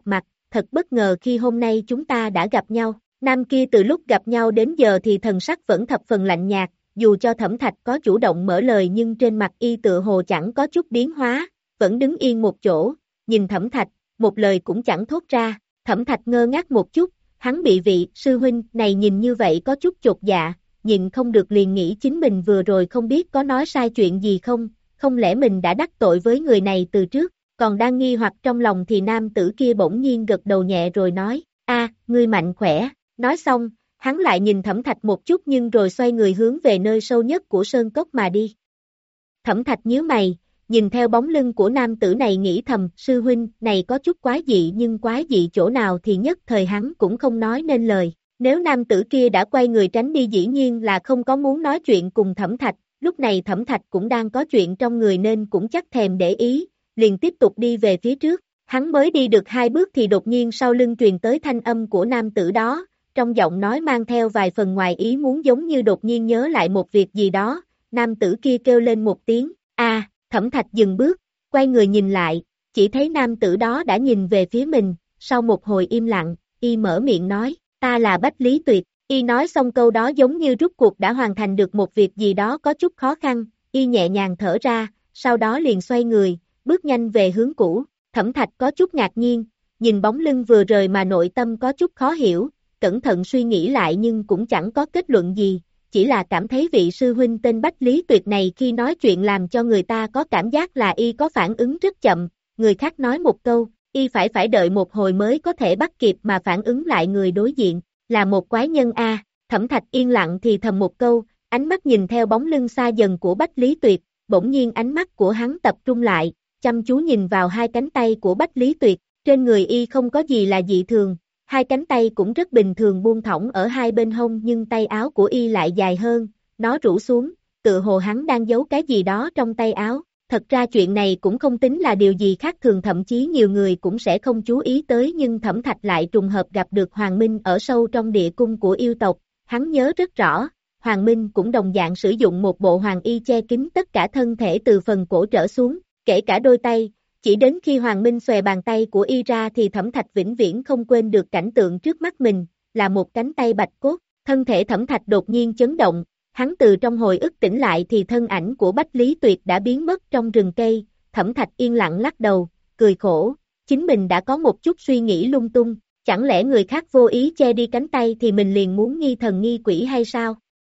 thật bất ngờ khi hôm nay chúng ta đã gặp nhau. Nam kia từ lúc gặp nhau đến giờ thì thần sắc vẫn thập phần lạnh nhạt, dù cho Thẩm Thạch có chủ động mở lời nhưng trên mặt y tựa hồ chẳng có chút biến hóa, vẫn đứng yên một chỗ, nhìn Thẩm Thạch, một lời cũng chẳng thốt ra. Thẩm Thạch ngơ ngác một chút, hắn bị vị sư huynh này nhìn như vậy có chút chột dạ, nhịn không được liền nghĩ chính mình vừa rồi không biết có nói sai chuyện gì không, không lẽ mình đã đắc tội với người này từ trước, còn đang nghi hoặc trong lòng thì nam tử kia bỗng nhiên gật đầu nhẹ rồi nói, a, ngươi mạnh khỏe, nói xong, hắn lại nhìn Thẩm Thạch một chút nhưng rồi xoay người hướng về nơi sâu nhất của sơn cốc mà đi. Thẩm Thạch nhíu mày, nhìn theo bóng lưng của nam tử này nghĩ thầm, sư huynh này có chút quái dị nhưng quái dị chỗ nào thì nhất thời hắn cũng không nói nên lời. Nếu nam tử kia đã quay người tránh đi dĩ nhiên là không có muốn nói chuyện cùng Thẩm Thạch, lúc này Thẩm Thạch cũng đang có chuyện trong người nên cũng chắc thèm để ý, liền tiếp tục đi về phía trước. Hắn mới đi được hai bước thì đột nhiên sau lưng truyền tới thanh âm của nam tử đó, trong giọng nói mang theo vài phần ngoài ý muốn giống như đột nhiên nhớ lại một việc gì đó, nam tử kia kêu lên một tiếng, a. Thẩm Thạch dừng bước, quay người nhìn lại, chỉ thấy nam tử đó đã nhìn về phía mình, sau một hồi im lặng, y mở miệng nói, ta là Bách Lý Tuyệt, y nói xong câu đó giống như rút cuộc đã hoàn thành được một việc gì đó có chút khó khăn, y nhẹ nhàng thở ra, sau đó liền xoay người, bước nhanh về hướng cũ. Thẩm Thạch có chút ngạc nhiên, nhìn bóng lưng vừa rời mà nội tâm có chút khó hiểu, cẩn thận suy nghĩ lại nhưng cũng chẳng có kết luận gì, chỉ là cảm thấy vị sư huynh tên Bách Lý Tuyệt này khi nói chuyện làm cho người ta có cảm giác là y có phản ứng rất chậm, người khác nói một câu, y phải phải đợi một hồi mới có thể bắt kịp mà phản ứng lại người đối diện, là một quái nhân a. Thẩm Thạch yên lặng thì thầm một câu, ánh mắt nhìn theo bóng lưng xa dần của Bách Lý Tuyệt, bỗng nhiên ánh mắt của hắn tập trung lại, chăm chú nhìn vào hai cánh tay của Bách Lý Tuyệt, trên người y không có gì là dị thường, hai cánh tay cũng rất bình thường buông thõng ở hai bên hông nhưng tay áo của y lại dài hơn, nó rũ xuống, tựa hồ hắn đang giấu cái gì đó trong tay áo. Thật ra chuyện này cũng không tính là điều gì khác thường, thậm chí nhiều người cũng sẽ không chú ý tới, nhưng Thẩm Thạch lại trùng hợp gặp được Hoàng Minh ở sâu trong địa cung của yêu tộc, hắn nhớ rất rõ, Hoàng Minh cũng đồng dạng sử dụng một bộ hoàng y che kín tất cả thân thể từ phần cổ trở xuống, kể cả đôi tay. Chỉ đến khi Hoàng Minh xòe bàn tay của y ra thì Thẩm Thạch vĩnh viễn không quên được cảnh tượng trước mắt mình, là một cánh tay bạch cốt, thân thể Thẩm Thạch đột nhiên chấn động, hắn từ trong hồi ức tỉnh lại thì thân ảnh của Bách Lý Tuyệt đã biến mất trong rừng cây, Thẩm Thạch yên lặng lắc đầu, cười khổ, chính mình đã có một chút suy nghĩ lung tung, chẳng lẽ người khác vô ý che đi cánh tay thì mình liền muốn nghi thần nghi quỷ hay sao?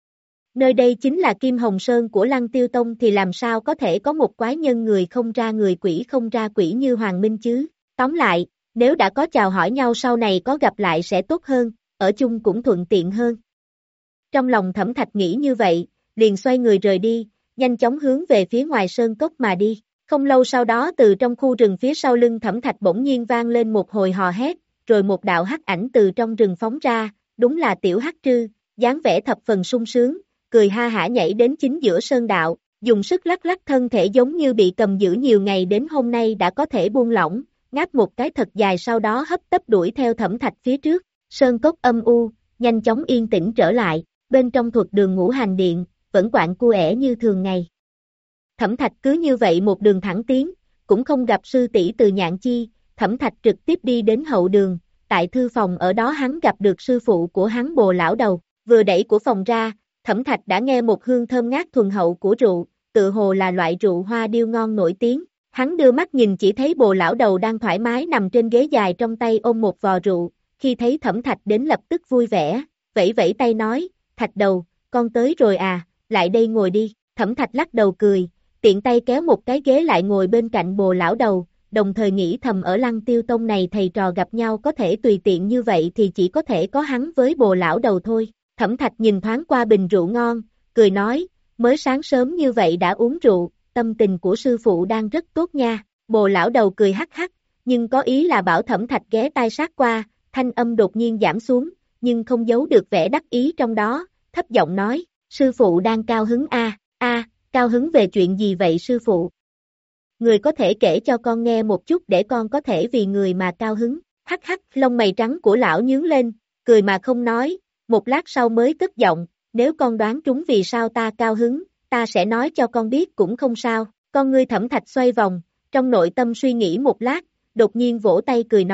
Nơi đây chính là Kim Hồng Sơn của Lăng Tiêu Tông thì làm sao có thể có một quái nhân người không ra người quỷ không ra quỷ như Hoàng Minh chứ? Tóm lại, nếu đã có chào hỏi nhau sau này có gặp lại sẽ tốt hơn, ở chung cũng thuận tiện hơn. Trong lòng Thẩm Thạch nghĩ như vậy, liền xoay người rời đi, nhanh chóng hướng về phía ngoài sơn cốc mà đi. Không lâu sau đó từ trong khu rừng phía sau lưng Thẩm Thạch bỗng nhiên vang lên một hồi hò hét, rồi một đạo hắc ảnh từ trong rừng phóng ra, đúng là Tiểu Hắc Trư, dáng vẻ thập phần sung sướng, cười ha hả nhảy đến chính giữa sơn đạo, dùng sức lắc lắc thân thể giống như bị cầm giữ nhiều ngày đến hôm nay đã có thể buông lỏng, ngáp một cái thật dài sau đó hấp tấp đuổi theo Thẩm Thạch phía trước, sơn cốc âm u, nhanh chóng yên tĩnh trở lại, bên trong thuật đường Ngũ Hành Điện, vẫn quạnh cu ẻ như thường ngày. Thẩm Thạch cứ như vậy một đường thẳng tiến, cũng không gặp sư tỷ Từ Nhạn Chi, Thẩm Thạch trực tiếp đi đến hậu đường, tại thư phòng ở đó hắn gặp được sư phụ của hắn Bồ lão đầu, vừa đẩy của phòng ra, Thẩm Thạch đã nghe một hương thơm ngát thuần hậu của rượu, tự hồ là loại rượu hoa điêu ngon nổi tiếng, hắn đưa mắt nhìn chỉ thấy Bồ lão đầu đang thoải mái nằm trên ghế dài trong tay ôm một vò rượu, khi thấy Thẩm Thạch đến lập tức vui vẻ, vẫy vẫy tay nói, Thạch đầu, con tới rồi à, lại đây ngồi đi, Thẩm Thạch lắc đầu cười, tiện tay kéo một cái ghế lại ngồi bên cạnh Bồ lão đầu, đồng thời nghĩ thầm ở Lăng Tiêu Tông này thầy trò gặp nhau có thể tùy tiện như vậy thì chỉ có thể có hắn với Bồ lão đầu thôi. Thẩm Thạch nhìn thoáng qua bình rượu ngon, cười nói, mới sáng sớm như vậy đã uống rượu, tâm tình của sư phụ đang rất tốt nha. Bồ lão đầu cười hắc hắc, nhưng có ý là bảo Thẩm Thạch ghé tai sát qua, thanh âm đột nhiên giảm xuống, nhưng không giấu được vẻ đắc ý trong đó, thấp giọng nói, sư phụ đang cao hứng a, a, cao hứng về chuyện gì vậy sư phụ? Người có thể kể cho con nghe một chút để con có thể vì người mà cao hứng, hắc hắc, lông mày trắng của lão nhướng lên, cười mà không nói, một lát sau mới cất giọng, nếu con đoán trúng vì sao ta cao hứng, ta sẽ nói cho con biết cũng không sao, con ngươi Thẩm Thạch xoay vòng, trong nội tâm suy nghĩ một lát, đột nhiên vỗ tay cười nói,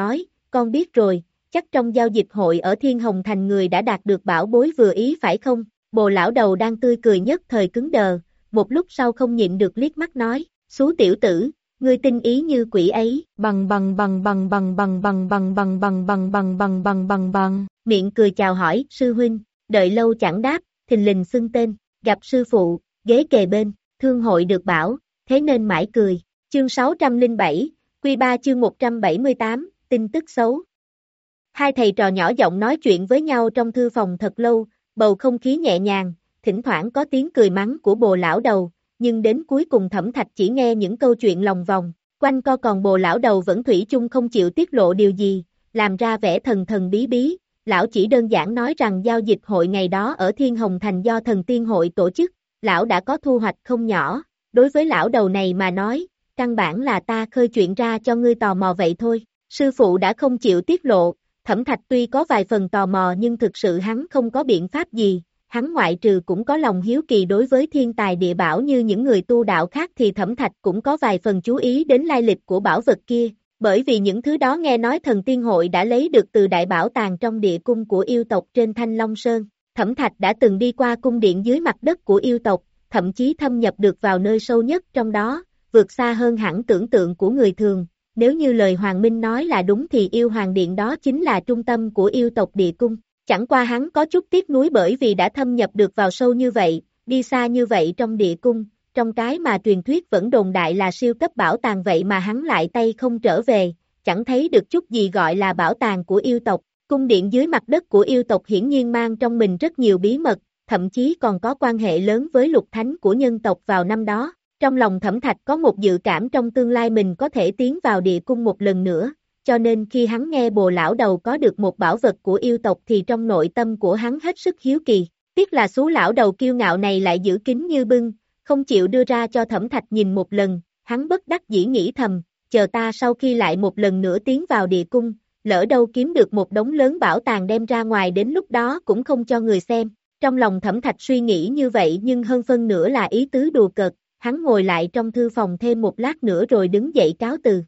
con biết rồi, chắc trong giao dịch hội ở Thiên Hồng Thành người đã đạt được bảo bối vừa ý phải không? Bồ lão đầu đang tươi cười nhất thời cứng đờ, một lúc sau không nhịn được liếc mắt nói, xú tiểu tử, ngươi tinh ý như quỷ ấy, bằng bằng bằng bằng bằng bằng bằng bằng bằng bằng bằng bằng bằng bằng bằng bằng, miệng cười chào hỏi, sư huynh, đợi lâu chẳng đáp, thình lình xưng tên, gặp sư phụ, ghế kề bên, thương hội được bảo, thế nên mãi cười, chương sáu trăm lẻ bảy, quy ba chương một trăm bảy mươi tám, tin tức xấu. Hai thầy trò nhỏ giọng nói chuyện với nhau trong thư phòng thật lâu, bầu không khí nhẹ nhàng, thỉnh thoảng có tiếng cười mắng của bồ lão đầu, nhưng đến cuối cùng Thẩm Thạch chỉ nghe những câu chuyện lòng vòng, quanh co còn bồ lão đầu vẫn thủy chung không chịu tiết lộ điều gì, làm ra vẻ thần thần bí bí, lão chỉ đơn giản nói rằng giao dịch hội ngày đó ở Thiên Hồng Thành do thần tiên hội tổ chức, lão đã có thu hoạch không nhỏ, đối với lão đầu này mà nói, căn bản là ta khơi chuyện ra cho ngươi tò mò vậy thôi, sư phụ đã không chịu tiết lộ, Thẩm Thạch tuy có vài phần tò mò nhưng thực sự hắn không có biện pháp gì, hắn ngoại trừ cũng có lòng hiếu kỳ đối với thiên tài địa bảo như những người tu đạo khác thì Thẩm Thạch cũng có vài phần chú ý đến lai lịch của bảo vật kia, bởi vì những thứ đó nghe nói thần tiên hội đã lấy được từ đại bảo tàng trong địa cung của yêu tộc trên Thanh Long Sơn, Thẩm Thạch đã từng đi qua cung điện dưới mặt đất của yêu tộc, thậm chí thâm nhập được vào nơi sâu nhất trong đó, vượt xa hơn hẳn tưởng tượng của người thường. Nếu như lời Hoàng Minh nói là đúng thì yêu hoàng điện đó chính là trung tâm của yêu tộc địa cung. Chẳng qua hắn có chút tiếc nuối bởi vì đã thâm nhập được vào sâu như vậy, đi xa như vậy trong địa cung, trong cái mà truyền thuyết vẫn đồn đại là siêu cấp bảo tàng vậy mà hắn lại tay không trở về, chẳng thấy được chút gì gọi là bảo tàng của yêu tộc. Cung điện dưới mặt đất của yêu tộc hiển nhiên mang trong mình rất nhiều bí mật, thậm chí còn có quan hệ lớn với lục thánh của nhân tộc vào năm đó. Trong lòng Thẩm Thạch có một dự cảm trong tương lai mình có thể tiến vào địa cung một lần nữa, cho nên khi hắn nghe bồ lão đầu có được một bảo vật của yêu tộc thì trong nội tâm của hắn hết sức hiếu kỳ. Tiếc là xú lão đầu kiêu ngạo này lại giữ kín như bưng, không chịu đưa ra cho Thẩm Thạch nhìn một lần, hắn bất đắc dĩ nghĩ thầm, chờ ta sau khi lại một lần nữa tiến vào địa cung, lỡ đâu kiếm được một đống lớn bảo tàng đem ra ngoài đến lúc đó cũng không cho người xem. Trong lòng Thẩm Thạch suy nghĩ như vậy nhưng hơn phân nửa là ý tứ đùa cợt. Hắn ngồi lại trong thư phòng thêm một lát nữa rồi đứng dậy cáo từ.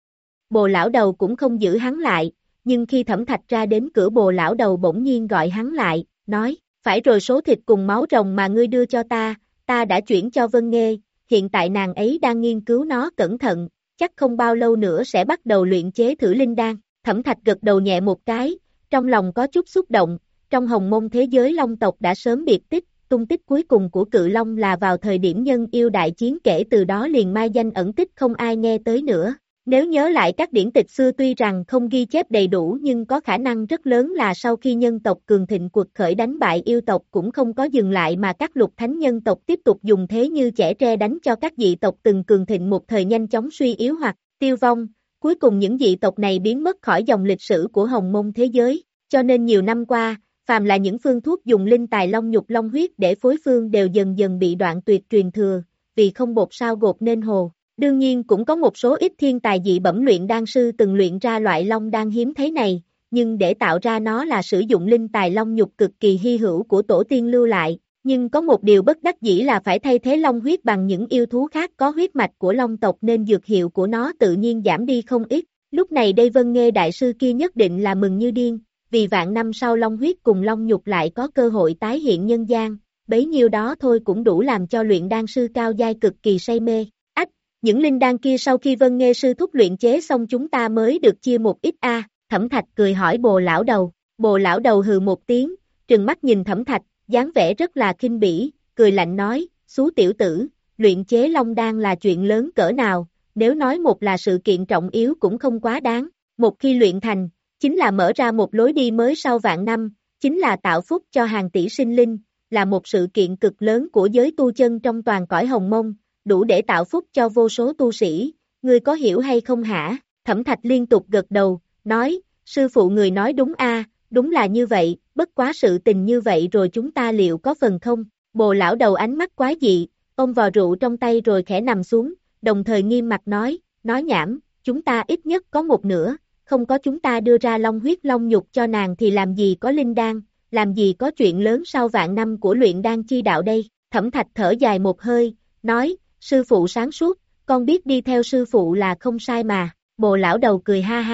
Bồ lão đầu cũng không giữ hắn lại, nhưng khi Thẩm Thạch ra đến cửa bồ lão đầu bỗng nhiên gọi hắn lại, nói, phải rồi số thịt cùng máu rồng mà ngươi đưa cho ta, ta đã chuyển cho Vân Nghê, hiện tại nàng ấy đang nghiên cứu nó cẩn thận, chắc không bao lâu nữa sẽ bắt đầu luyện chế thử linh đan. Thẩm Thạch gật đầu nhẹ một cái, trong lòng có chút xúc động, trong hồng môn thế giới long tộc đã sớm biệt tích. Tung tích cuối cùng của cự long là vào thời điểm nhân yêu đại chiến, kể từ đó liền mai danh ẩn tích không ai nghe tới nữa. Nếu nhớ lại các điển tịch xưa tuy rằng không ghi chép đầy đủ nhưng có khả năng rất lớn là sau khi nhân tộc cường thịnh cuộc khởi đánh bại yêu tộc cũng không có dừng lại mà các lục thánh nhân tộc tiếp tục dùng thế như chẻ tre đánh cho các dị tộc từng cường thịnh một thời nhanh chóng suy yếu hoặc tiêu vong. Cuối cùng những dị tộc này biến mất khỏi dòng lịch sử của hồng môn thế giới, cho nên nhiều năm qua, phàm là những phương thuốc dùng linh tài long nhục long huyết để phối phương đều dần dần bị đoạn tuyệt truyền thừa, vì không bột sao gột nên hồ. Đương nhiên cũng có một số ít thiên tài dị bẩm luyện đan sư từng luyện ra loại long đan hiếm thấy này, nhưng để tạo ra nó là sử dụng linh tài long nhục cực kỳ hy hữu của tổ tiên lưu lại, nhưng có một điều bất đắc dĩ là phải thay thế long huyết bằng những yêu thú khác có huyết mạch của long tộc nên dược hiệu của nó tự nhiên giảm đi không ít. Lúc này đây Vân Nghê đại sư kia nhất định là mừng như điên, vì vạn năm sau long huyết cùng long nhục lại có cơ hội tái hiện nhân gian, bấy nhiêu đó thôi cũng đủ làm cho luyện đan sư cao giai cực kỳ say mê. Ách, những linh đan kia sau khi Vân Nghê sư thúc luyện chế xong chúng ta mới được chia một ít a. À, Thẩm Thạch cười hỏi bồ lão đầu, bồ lão đầu hừ một tiếng, trừng mắt nhìn Thẩm Thạch, dáng vẻ rất là khinh bỉ, cười lạnh nói, xú tiểu tử, luyện chế long đan là chuyện lớn cỡ nào, nếu nói một là sự kiện trọng yếu cũng không quá đáng, một khi luyện thành, chính là mở ra một lối đi mới sau vạn năm, chính là tạo phúc cho hàng tỷ sinh linh, là một sự kiện cực lớn của giới tu chân trong toàn cõi hồng mông, đủ để tạo phúc cho vô số tu sĩ, ngươi có hiểu hay không hả? Thẩm Thạch liên tục gật đầu, nói, sư phụ người nói đúng a, đúng là như vậy, bất quá sự tình như vậy rồi chúng ta liệu có phần không? Bồ lão đầu ánh mắt quái dị, ôm vò rượu trong tay rồi khẽ nằm xuống, đồng thời nghiêm mặt nói, nói nhảm, chúng ta ít nhất có một nửa. Không có chúng ta đưa ra long huyết long nhục cho nàng thì làm gì có linh đan, làm gì có chuyện lớn sau vạn năm của luyện đan chi đạo đây. Thẩm Thạch thở dài một hơi, nói, sư phụ sáng suốt, con biết đi theo sư phụ là không sai mà. Bồ lão đầu cười ha ha,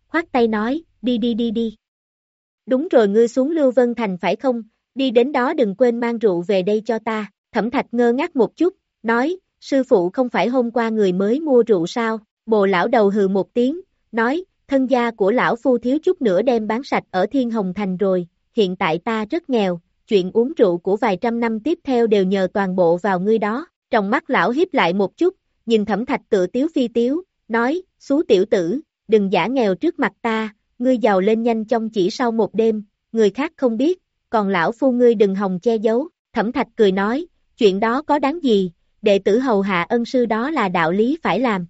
khoát tay nói, đi đi đi đi. Đúng rồi, ngươi xuống Lưu Vân Thành phải không, đi đến đó đừng quên mang rượu về đây cho ta. Thẩm Thạch ngơ ngác một chút, nói, sư phụ không phải hôm qua người mới mua rượu sao? Bồ lão đầu hừ một tiếng, nói, thân gia của lão phu thiếu chút nữa đem bán sạch ở Thiên Hồng Thành rồi, hiện tại ta rất nghèo, chuyện uống rượu của vài trăm năm tiếp theo đều nhờ toàn bộ vào ngươi đó. Trong mắt lão hiếp lại một chút, nhìn Thẩm Thạch tự tiếu phi tiếu, nói, xú tiểu tử, đừng giả nghèo trước mặt ta, ngươi giàu lên nhanh chóng chỉ sau một đêm, người khác không biết, còn lão phu ngươi đừng hòng che giấu. Thẩm Thạch cười nói, chuyện đó có đáng gì, đệ tử hầu hạ ân sư đó là đạo lý phải làm.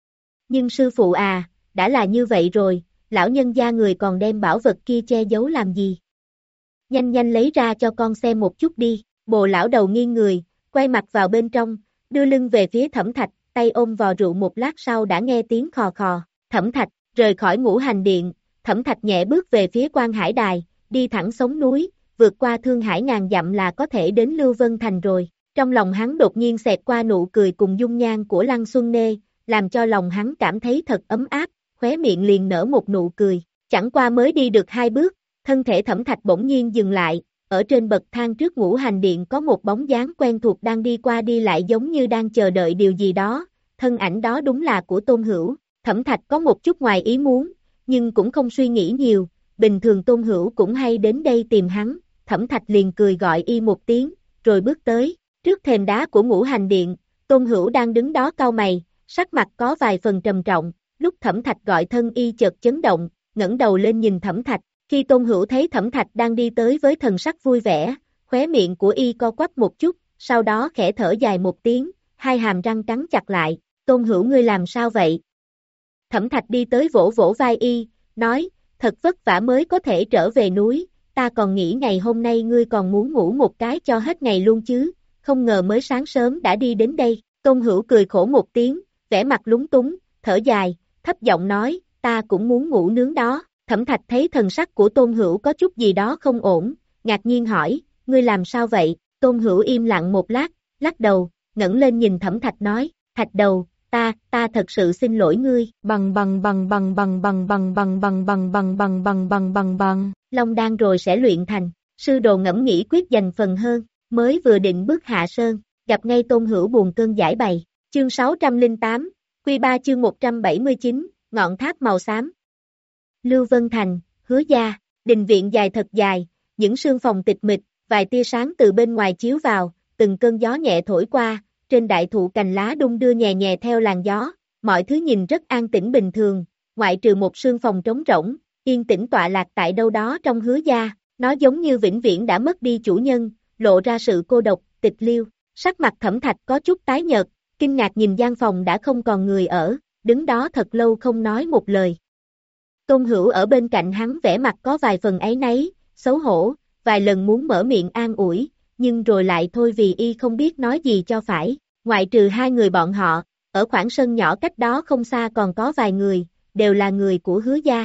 Nhưng sư phụ à, đã là như vậy rồi, lão nhân gia người còn đem bảo vật kia che giấu làm gì? Nhanh nhanh lấy ra cho con xem một chút đi. Bồ lão đầu nghiêng người, quay mặt vào bên trong, đưa lưng về phía Thẩm Thạch, tay ôm vò rượu một lát sau đã nghe tiếng khò khò. Thẩm Thạch rời khỏi Ngũ Hành Điện, Thẩm Thạch nhẹ bước về phía Quan Hải Đài, đi thẳng sống núi, vượt qua Thương Hải ngàn dặm là có thể đến Lưu Vân Thành rồi. Trong lòng hắn đột nhiên xẹt qua nụ cười cùng dung nhan của Lăng Xuân Nê, làm cho lòng hắn cảm thấy thật ấm áp, khóe miệng liền nở một nụ cười. Chẳng qua mới đi được hai bước, thân thể Thẩm Thạch bỗng nhiên dừng lại, ở trên bậc thang trước Ngũ Hành Điện có một bóng dáng quen thuộc đang đi qua đi lại giống như đang chờ đợi điều gì đó, thân ảnh đó đúng là của Tôn Hữu. Thẩm Thạch có một chút ngoài ý muốn, nhưng cũng không suy nghĩ nhiều, bình thường Tôn Hữu cũng hay đến đây tìm hắn. Thẩm Thạch liền cười gọi y một tiếng, rồi bước tới, trước thềm đá của Ngũ Hành Điện, Tôn Hữu đang đứng đó cau mày, sắc mặt có vài phần trầm trọng, lúc Thẩm Thạch gọi thân y chợt chấn động, ngẩng đầu lên nhìn Thẩm Thạch, khi Tôn Hữu thấy Thẩm Thạch đang đi tới với thần sắc vui vẻ, khóe miệng của y co quắp một chút, sau đó khẽ thở dài một tiếng, hai hàm răng cắn chặt lại, Tôn Hữu ngươi làm sao vậy? Thẩm Thạch đi tới vỗ vỗ vai y, nói, thật vất vả mới có thể trở về núi, ta còn nghĩ ngày hôm nay ngươi còn muốn ngủ một cái cho hết ngày luôn chứ, không ngờ mới sáng sớm đã đi đến đây. Tôn Hữu cười khổ một tiếng, vẻ mặt lúng túng, thở dài, thấp giọng nói, ta cũng muốn ngủ nướng đó. Thẩm Thạch thấy thần sắc của Tôn Hữu có chút gì đó không ổn, ngạc nhiên hỏi, ngươi làm sao vậy? Tôn Hữu im lặng một lát, lắc đầu, ngẩng lên nhìn Thẩm Thạch nói, Thạch đầu, ta, ta thật sự xin lỗi ngươi. Bằng bằng bằng bằng bằng bằng bằng bằng bằng bằng bằng bằng bằng bằng bằng bằng. Long đan rồi sẽ luyện thành. Sư đồ ngẫm nghĩ quyết dành phần hơn, mới vừa định bước hạ sơn, gặp ngay Tôn Hữu buồn cơn giải bày. Chương sáu trăm lẻ tám, Quy ba chương một trăm bảy mươi chín, ngọn tháp màu xám. Lưu Vân Thành, Hứa gia, đình viện dài thật dài, những sương phòng tịch mịch, vài tia sáng từ bên ngoài chiếu vào, từng cơn gió nhẹ thổi qua, trên đại thụ cành lá đung đưa nhẹ nhẹ theo làn gió, mọi thứ nhìn rất an tĩnh bình thường, ngoại trừ một sương phòng trống rỗng, yên tĩnh tọa lạc tại đâu đó trong Hứa gia, nó giống như vĩnh viễn đã mất đi chủ nhân, lộ ra sự cô độc, tịch liêu. Sắc mặt Thẩm Thạch có chút tái nhợt, kinh ngạc nhìn gian phòng đã không còn người ở, đứng đó thật lâu không nói một lời. Tôn Hữu ở bên cạnh hắn vẻ mặt có vài phần áy náy, xấu hổ, vài lần muốn mở miệng an ủi, nhưng rồi lại thôi vì y không biết nói gì cho phải. Ngoại trừ hai người bọn họ, ở khoảng sân nhỏ cách đó không xa còn có vài người, đều là người của Hứa gia.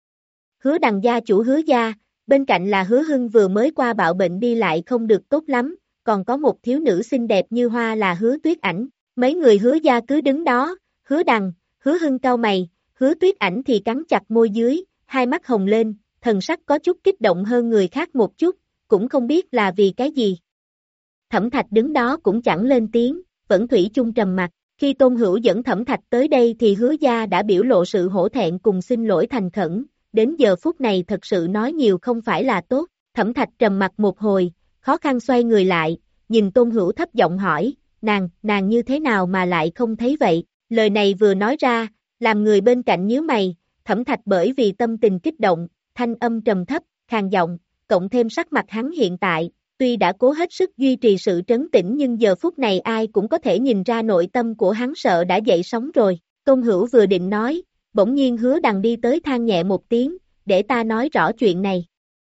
Hứa Đằng gia chủ Hứa gia, bên cạnh là Hứa Hưng vừa mới qua bạo bệnh đi lại không được tốt lắm, còn có một thiếu nữ xinh đẹp như hoa là Hứa Tuyết Ảnh. Mấy người Hứa gia cứ đứng đó, Hứa Đằng, Hứa Hưng cau mày, Hứa Tuyết Ảnh thì cắn chặt môi dưới, hai mắt hồng lên, thần sắc có chút kích động hơn người khác một chút, cũng không biết là vì cái gì. Thẩm Thạch đứng đó cũng chẳng lên tiếng, vẫn thủy chung trầm mặc. Khi Tôn Hữu dẫn Thẩm Thạch tới đây thì Hứa gia đã biểu lộ sự hổ thẹn cùng xin lỗi thành khẩn, đến giờ phút này thật sự nói nhiều không phải là tốt. Thẩm Thạch trầm mặc một hồi, khó khăn xoay người lại, nhìn Tôn Hữu thấp giọng hỏi, nàng, nàng như thế nào mà lại không thấy vậy? Lời này vừa nói ra, làm người bên cạnh nhíu mày, Thẩm Thạch bởi vì tâm tình kích động, thanh âm trầm thấp, khàn giọng, cộng thêm sắc mặt hắn hiện tại, tuy đã cố hết sức duy trì sự trấn tĩnh nhưng giờ phút này ai cũng có thể nhìn ra nội tâm của hắn sợ đã dậy sóng rồi. Tôn Hữu vừa định nói, bỗng nhiên Hứa Đằng đi tới than nhẹ một tiếng, để ta nói rõ chuyện này.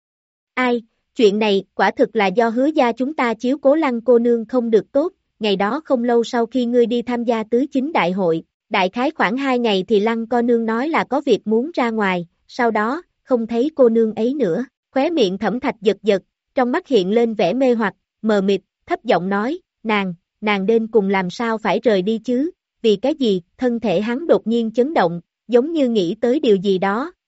Ai, chuyện này quả thực là do Hứa gia chúng ta chiếu cố Lăng cô nương không được tốt, ngày đó không lâu sau khi ngươi đi tham gia tứ chính đại hội, đại khái khoảng hai ngày thì Lăng cô nương nói là có việc muốn ra ngoài, sau đó, không thấy cô nương ấy nữa. Khóe miệng Thẩm Thạch giật giật, trong mắt hiện lên vẻ mê hoặc, mờ mịt, thấp giọng nói, nàng, nàng đến cùng làm sao phải rời đi chứ, vì cái gì? Thân thể hắn đột nhiên chấn động, giống như nghĩ tới điều gì đó,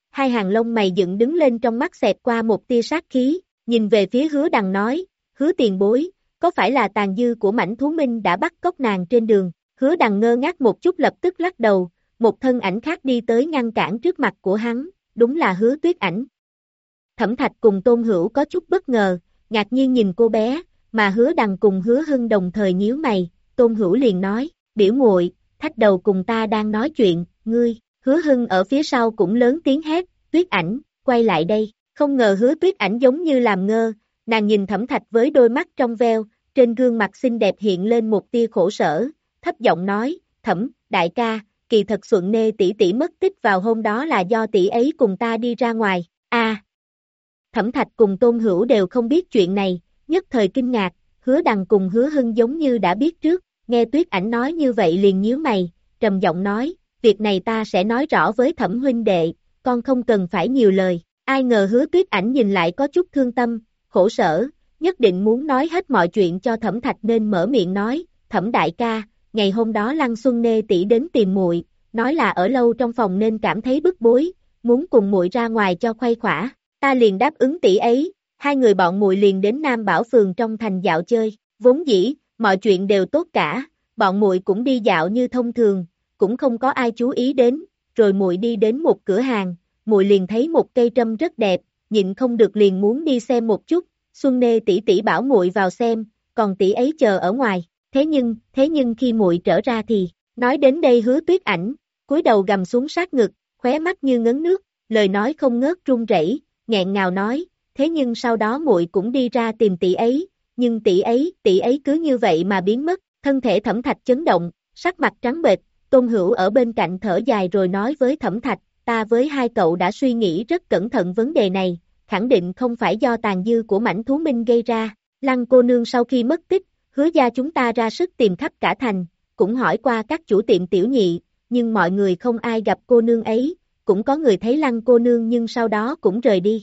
hai hàng lông mày dựng đứng lên, trong mắt xẹt qua một tia sát khí, nhìn về phía Hứa Đằng nói, Hứa tiền bối, có phải là tàn dư của mãnh thú minh đã bắt cóc nàng trên đường? Hứa Đằng ngơ ngác một chút, lập tức lắc đầu, một thân ảnh khác đi tới ngăn cản trước mặt của hắn, đúng là Hứa Tuyết Ảnh. Thẩm Thạch cùng Tôn Hữu có chút bất ngờ, ngạc nhiên nhìn cô bé, mà Hứa Đằng cùng Hứa Hưng đồng thời nhíu mày, Tôn Hữu liền nói, biểu muội, Thạch đầu cùng ta đang nói chuyện, ngươi. Hứa Hưng ở phía sau cũng lớn tiếng hét, Tuyết Ảnh, quay lại đây. Không ngờ Hứa Tuyết Ảnh giống như làm ngơ, nàng nhìn Thẩm Thạch với đôi mắt trong veo, trên gương mặt xinh đẹp hiện lên một tia khổ sở, thấp giọng nói, Thẩm, đại ca, kỳ thật Xuân Nê tỷ tỷ mất tích vào hôm đó là do tỷ ấy cùng ta đi ra ngoài. A. À, Thẩm Thạch cùng Tôn Hữu đều không biết chuyện này, nhất thời kinh ngạc, Hứa Đằng cùng Hứa Hưng giống như đã biết trước, nghe Tuyết Ảnh nói như vậy liền nhíu mày, trầm giọng nói, việc này ta sẽ nói rõ với Thẩm huynh đệ, con không cần phải nhiều lời. Ai ngờ Hứa Tuyết Ảnh nhìn lại có chút thương tâm, khổ sở, nhất định muốn nói hết mọi chuyện cho Thẩm Thạch nên mở miệng nói, Thẩm đại ca, ngày hôm đó Lăng Xuân Nê tỷ đến tìm muội, nói là ở lâu trong phòng nên cảm thấy bức bối, muốn cùng muội ra ngoài cho khuây khỏa, ta liền đáp ứng tỷ ấy, hai người bọn muội liền đến Nam Bảo phường trong thành dạo chơi, vốn dĩ, mọi chuyện đều tốt cả, bọn muội cũng đi dạo như thông thường, cũng không có ai chú ý đến, rồi muội đi đến một cửa hàng, muội liền thấy một cây trâm rất đẹp, nhịn không được liền muốn đi xem một chút, Xuân Nê tỷ tỷ bảo muội vào xem, còn tỷ ấy chờ ở ngoài, thế nhưng, thế nhưng khi muội trở ra thì, nói đến đây Hứa Tuyết Ảnh, cúi đầu gầm xuống sát ngực, khóe mắt như ngấn nước, lời nói không ngớt run rẩy, nghẹn ngào nói, thế nhưng sau đó muội cũng đi ra tìm tỷ ấy, nhưng tỷ ấy, tỷ ấy cứ như vậy mà biến mất, thân thể Thẩm Thạch chấn động, sắc mặt trắng bệch, Tôn Hữu ở bên cạnh thở dài rồi nói với Thẩm Thạch, ta với hai cậu đã suy nghĩ rất cẩn thận vấn đề này, khẳng định không phải do tàn dư của mãnh thú minh gây ra, Lăng cô nương sau khi mất tích, Hứa gia chúng ta ra sức tìm khắp cả thành, cũng hỏi qua các chủ tiệm tiểu nhị, nhưng mọi người không ai gặp cô nương ấy, cũng có người thấy Lăng cô nương nhưng sau đó cũng rời đi.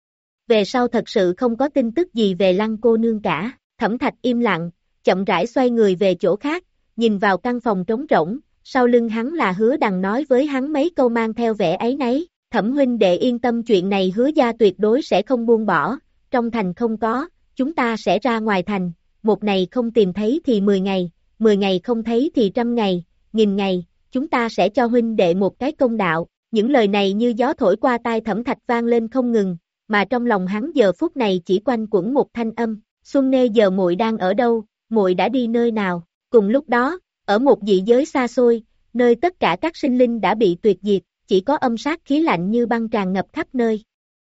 Về sau thật sự không có tin tức gì về Lăng cô nương cả, Thẩm Thạch im lặng, chậm rãi xoay người về chỗ khác, nhìn vào căn phòng trống rỗng, sau lưng hắn là Hứa Đằng nói với hắn mấy câu mang theo vẻ áy náy, Thẩm huynh đệ yên tâm, chuyện này Hứa gia tuyệt đối sẽ không buông bỏ, trong thành không có, chúng ta sẽ ra ngoài thành, một ngày không tìm thấy thì mười ngày, mười ngày không thấy thì trăm ngày, nghìn ngày, chúng ta sẽ cho huynh đệ một cái công đạo. Những lời này như gió thổi qua tai Thẩm Thạch vang lên không ngừng, mà trong lòng hắn giờ phút này chỉ quanh quẩn một thanh âm, Xuân Nê giờ muội đang ở đâu, muội đã đi nơi nào? Cùng lúc đó, ở một dị giới xa xôi, nơi tất cả các sinh linh đã bị tuyệt diệt, chỉ có âm sát khí lạnh như băng tràn ngập khắp nơi.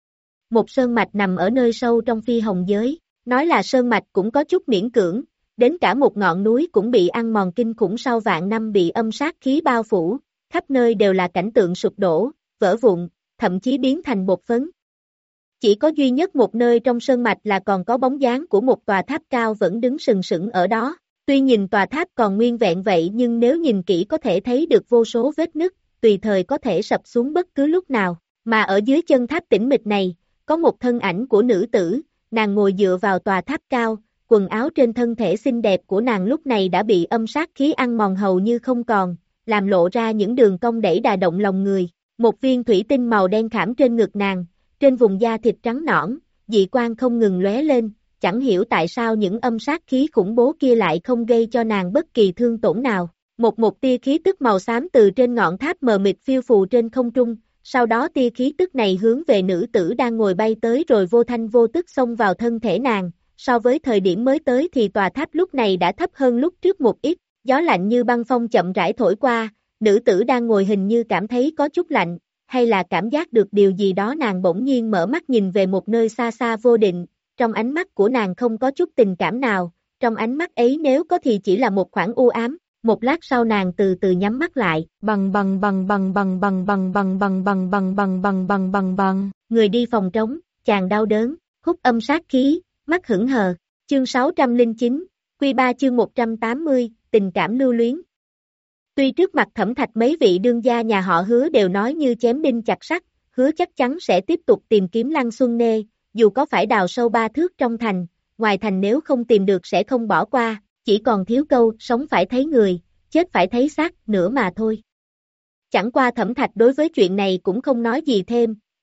Một sơn mạch nằm ở nơi sâu trong phi hồng giới, nói là sơn mạch cũng có chút miễn cưỡng, đến cả một ngọn núi cũng bị ăn mòn kinh khủng sau vạn năm bị âm sát khí bao phủ, khắp nơi đều là cảnh tượng sụp đổ, vỡ vụn, thậm chí biến thành bột phấn. Chỉ có duy nhất một nơi trong sơn mạch là còn có bóng dáng của một tòa tháp cao vẫn đứng sừng sững ở đó. Tuy nhìn tòa tháp còn nguyên vẹn vậy nhưng nếu nhìn kỹ có thể thấy được vô số vết nứt, tùy thời có thể sập xuống bất cứ lúc nào. Mà ở dưới chân tháp tĩnh mịch này, có một thân ảnh của nữ tử, nàng ngồi dựa vào tòa tháp cao, quần áo trên thân thể xinh đẹp của nàng lúc này đã bị âm sát khí ăn mòn hầu như không còn, làm lộ ra những đường cong đẩy đà động lòng người. Một viên thủy tinh màu đen khảm trên ngực nàng, trên vùng da thịt trắng nõn, dị quang không ngừng lóe lên, chẳng hiểu tại sao những âm sát khí khủng bố kia lại không gây cho nàng bất kỳ thương tổn nào. Một một tia khí tức màu xám từ trên ngọn tháp mờ mịt phiêu phù trên không trung, sau đó tia khí tức này hướng về nữ tử đang ngồi bay tới rồi vô thanh vô tức xông vào thân thể nàng. So với thời điểm mới tới thì tòa tháp lúc này đã thấp hơn lúc trước một ít, gió lạnh như băng phong chậm rãi thổi qua, nữ tử đang ngồi hình như cảm thấy có chút lạnh, hay là cảm giác được điều gì đó, nàng bỗng nhiên mở mắt nhìn về một nơi xa xa vô định, trong ánh mắt của nàng không có chút tình cảm nào, trong ánh mắt ấy nếu có thì chỉ là một khoảng u ám. Một lát sau nàng từ từ nhắm mắt lại, bằng bằng bằng bằng bằng bằng bằng bằng bằng bằng bằng bằng bằng bằng bằng bằng, người đi phòng trống, chàng đau đớn, hút âm sát khí, mắt hững hờ. Chương sáu trăm lẻ chín, Quy ba chương một trăm tám mươi, tình cảm lưu luyến. Tuy trước mặt Thẩm Thạch mấy vị đương gia nhà họ Hứa đều nói như chém đinh chặt sắt, hứa chắc chắn sẽ tiếp tục tìm kiếm Lăng Xuân Nê, dù có phải đào sâu ba thước trong thành, ngoài thành nếu không tìm được sẽ không bỏ qua, chỉ còn thiếu câu sống phải thấy người, chết phải thấy xác nữa mà thôi. Chẳng qua Thẩm Thạch đối với chuyện này cũng không nói gì thêm,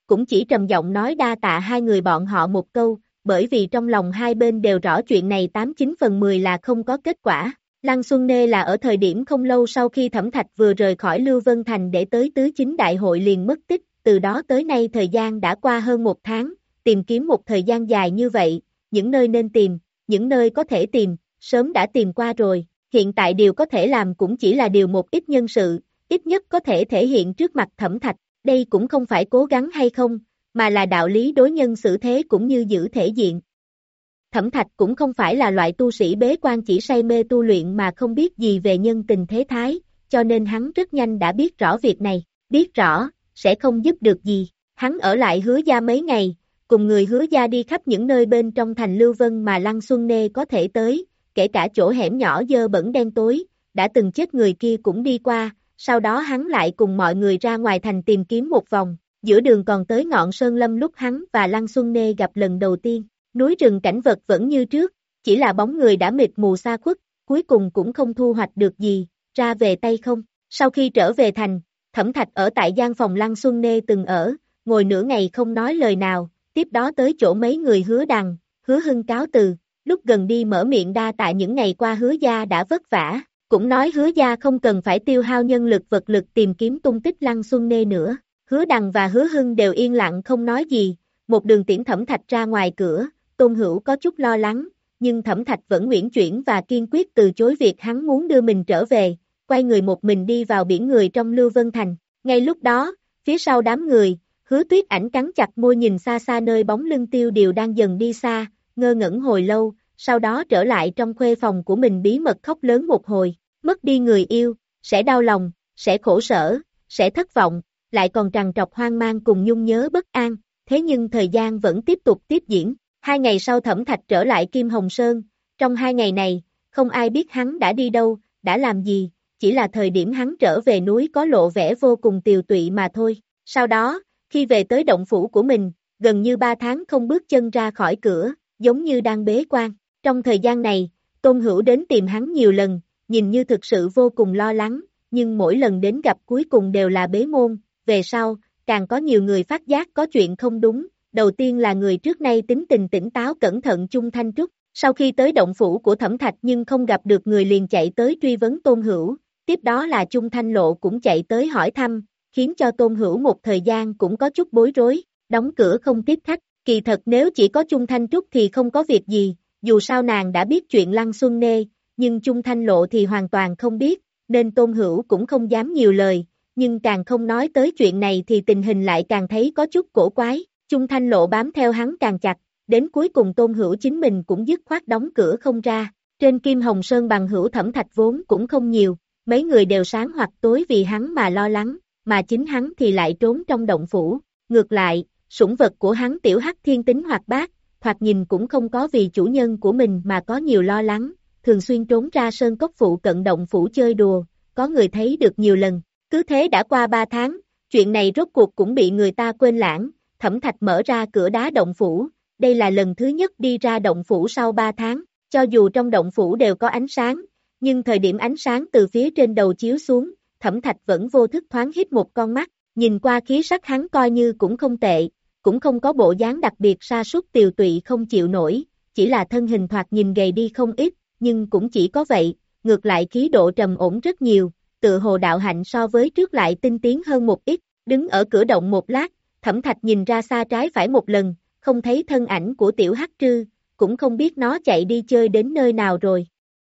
cũng chỉ trầm giọng nói đa tạ hai người bọn họ một câu, bởi vì trong lòng hai bên đều rõ chuyện này tám chín phần mười là không có kết quả. Lăng Xuân Nê là ở thời điểm không lâu sau khi Thẩm Thạch vừa rời khỏi Lưu Vân Thành để tới tứ chính đại hội liền mất tích, từ đó tới nay thời gian đã qua hơn một tháng, tìm kiếm một thời gian dài như vậy, những nơi nên tìm, những nơi có thể tìm, sớm đã tìm qua rồi, hiện tại điều có thể làm cũng chỉ là điều một ít nhân sự, ít nhất có thể thể hiện trước mặt Thẩm Thạch, đây cũng không phải cố gắng hay không, mà là đạo lý đối nhân xử thế cũng như giữ thể diện. Thẩm Thạch cũng không phải là loại tu sĩ bế quan chỉ say mê tu luyện mà không biết gì về nhân tình thế thái, cho nên hắn rất nhanh đã biết rõ việc này, biết rõ, sẽ không giúp được gì. Hắn ở lại Hứa Gia mấy ngày, cùng người Hứa Gia đi khắp những nơi bên trong thành Lưu Vân mà Lăng Xuân Nê có thể tới, kể cả chỗ hẻm nhỏ dơ bẩn đen tối, đã từng chết người kia cũng đi qua, sau đó hắn lại cùng mọi người ra ngoài thành tìm kiếm một vòng, giữa đường còn tới ngọn Sơn Lâm lúc hắn và Lăng Xuân Nê gặp lần đầu tiên. Núi rừng cảnh vật vẫn như trước, chỉ là bóng người đã mịt mù xa khuất, cuối cùng cũng không thu hoạch được gì, ra về tay không. Sau khi trở về thành, Thẩm Thạch ở tại gian phòng Lăng Xuân Nê từng ở, ngồi nửa ngày không nói lời nào, tiếp đó tới chỗ mấy người Hứa Đằng, Hứa Hưng cáo từ, lúc gần đi mở miệng đa tạ những ngày qua Hứa Gia đã vất vả, cũng nói Hứa Gia không cần phải tiêu hao nhân lực vật lực tìm kiếm tung tích Lăng Xuân Nê nữa. Hứa Đằng và Hứa Hưng đều yên lặng không nói gì, một đường tiễn Thẩm Thạch ra ngoài cửa. Tôn Hữu có chút lo lắng, nhưng Thẩm Thạch vẫn uyển chuyển và kiên quyết từ chối việc hắn muốn đưa mình trở về, quay người một mình đi vào biển người trong Lưu Vân Thành. Ngay lúc đó, phía sau đám người, Hứa Tuyết Ảnh cắn chặt môi nhìn xa xa nơi bóng lưng Tiêu Điều đang dần đi xa, ngơ ngẩn hồi lâu, sau đó trở lại trong khuê phòng của mình bí mật khóc lớn một hồi, mất đi người yêu, sẽ đau lòng, sẽ khổ sở, sẽ thất vọng, lại còn trằn trọc hoang mang cùng nhung nhớ bất an, thế nhưng thời gian vẫn tiếp tục tiếp diễn. Hai ngày sau Thẩm Thạch trở lại Kim Hồng Sơn, trong hai ngày này, không ai biết hắn đã đi đâu, đã làm gì, chỉ là thời điểm hắn trở về núi có lộ vẻ vô cùng tiều tụy mà thôi. Sau đó, khi về tới động phủ của mình, gần như ba tháng không bước chân ra khỏi cửa, giống như đang bế quan. Trong thời gian này, Tôn Hữu đến tìm hắn nhiều lần, nhìn như thực sự vô cùng lo lắng, nhưng mỗi lần đến gặp cuối cùng đều là bế môn. Về sau, càng có nhiều người phát giác có chuyện không đúng. Đầu tiên là người trước nay tính tình tỉnh táo cẩn thận Chung Thanh Trúc, sau khi tới động phủ của Thẩm Thạch nhưng không gặp được người liền chạy tới truy vấn Tôn Hữu, tiếp đó là Chung Thanh Lộ cũng chạy tới hỏi thăm, khiến cho Tôn Hữu một thời gian cũng có chút bối rối, đóng cửa không tiếp khách, kỳ thật nếu chỉ có Chung Thanh Trúc thì không có việc gì, dù sao nàng đã biết chuyện Lăng Xuân Nê, nhưng Chung Thanh Lộ thì hoàn toàn không biết, nên Tôn Hữu cũng không dám nhiều lời, nhưng càng không nói tới chuyện này thì tình hình lại càng thấy có chút cổ quái. Chung Thanh Lộ bám theo hắn càng chặt, đến cuối cùng Tôn Hữu chính mình cũng dứt khoát đóng cửa không ra. Trên Kim Hồng Sơn bằng hữu Thẩm Thạch vốn cũng không nhiều, mấy người đều sáng hoặc tối vì hắn mà lo lắng, mà chính hắn thì lại trốn trong động phủ. Ngược lại, sủng vật của hắn Tiểu Hắc thiên tính hoạt bát, thoạt nhìn cũng không có vì chủ nhân của mình mà có nhiều lo lắng, thường xuyên trốn ra sơn cốc phụ cận động phủ chơi đùa, có người thấy được nhiều lần. Cứ thế đã qua ba tháng, chuyện này rốt cuộc cũng bị người ta quên lãng. Thẩm Thạch mở ra cửa đá động phủ, đây là lần thứ nhất đi ra động phủ sau ba tháng, cho dù trong động phủ đều có ánh sáng, nhưng thời điểm ánh sáng từ phía trên đầu chiếu xuống, Thẩm Thạch vẫn vô thức thoáng hít một con mắt, nhìn qua khí sắc hắn coi như cũng không tệ, cũng không có bộ dáng đặc biệt sa sút tiều tụy không chịu nổi, chỉ là thân hình thoạt nhìn gầy đi không ít, nhưng cũng chỉ có vậy, ngược lại khí độ trầm ổn rất nhiều, tựa hồ đạo hạnh so với trước lại tinh tiến hơn một ít, đứng ở cửa động một lát, Thẩm Thạch nhìn ra xa trái phải một lần, không thấy thân ảnh của Tiểu Hắc Trư, cũng không biết nó chạy đi chơi đến nơi nào rồi.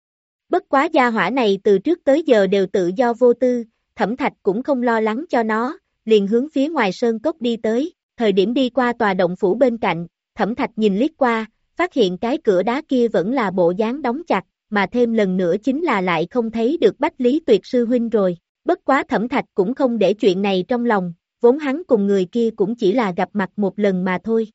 Bất quá gia hỏa này từ trước tới giờ đều tự do vô tư, Thẩm Thạch cũng không lo lắng cho nó, liền hướng phía ngoài sơn cốc đi tới, thời điểm đi qua tòa động phủ bên cạnh, Thẩm Thạch nhìn liếc qua, phát hiện cái cửa đá kia vẫn là bộ dáng đóng chặt, mà thêm lần nữa chính là lại không thấy được Bách Lý Tuyệt sư huynh rồi, bất quá Thẩm Thạch cũng không để chuyện này trong lòng. Vốn hắn cùng người kia cũng chỉ là gặp mặt một lần mà thôi.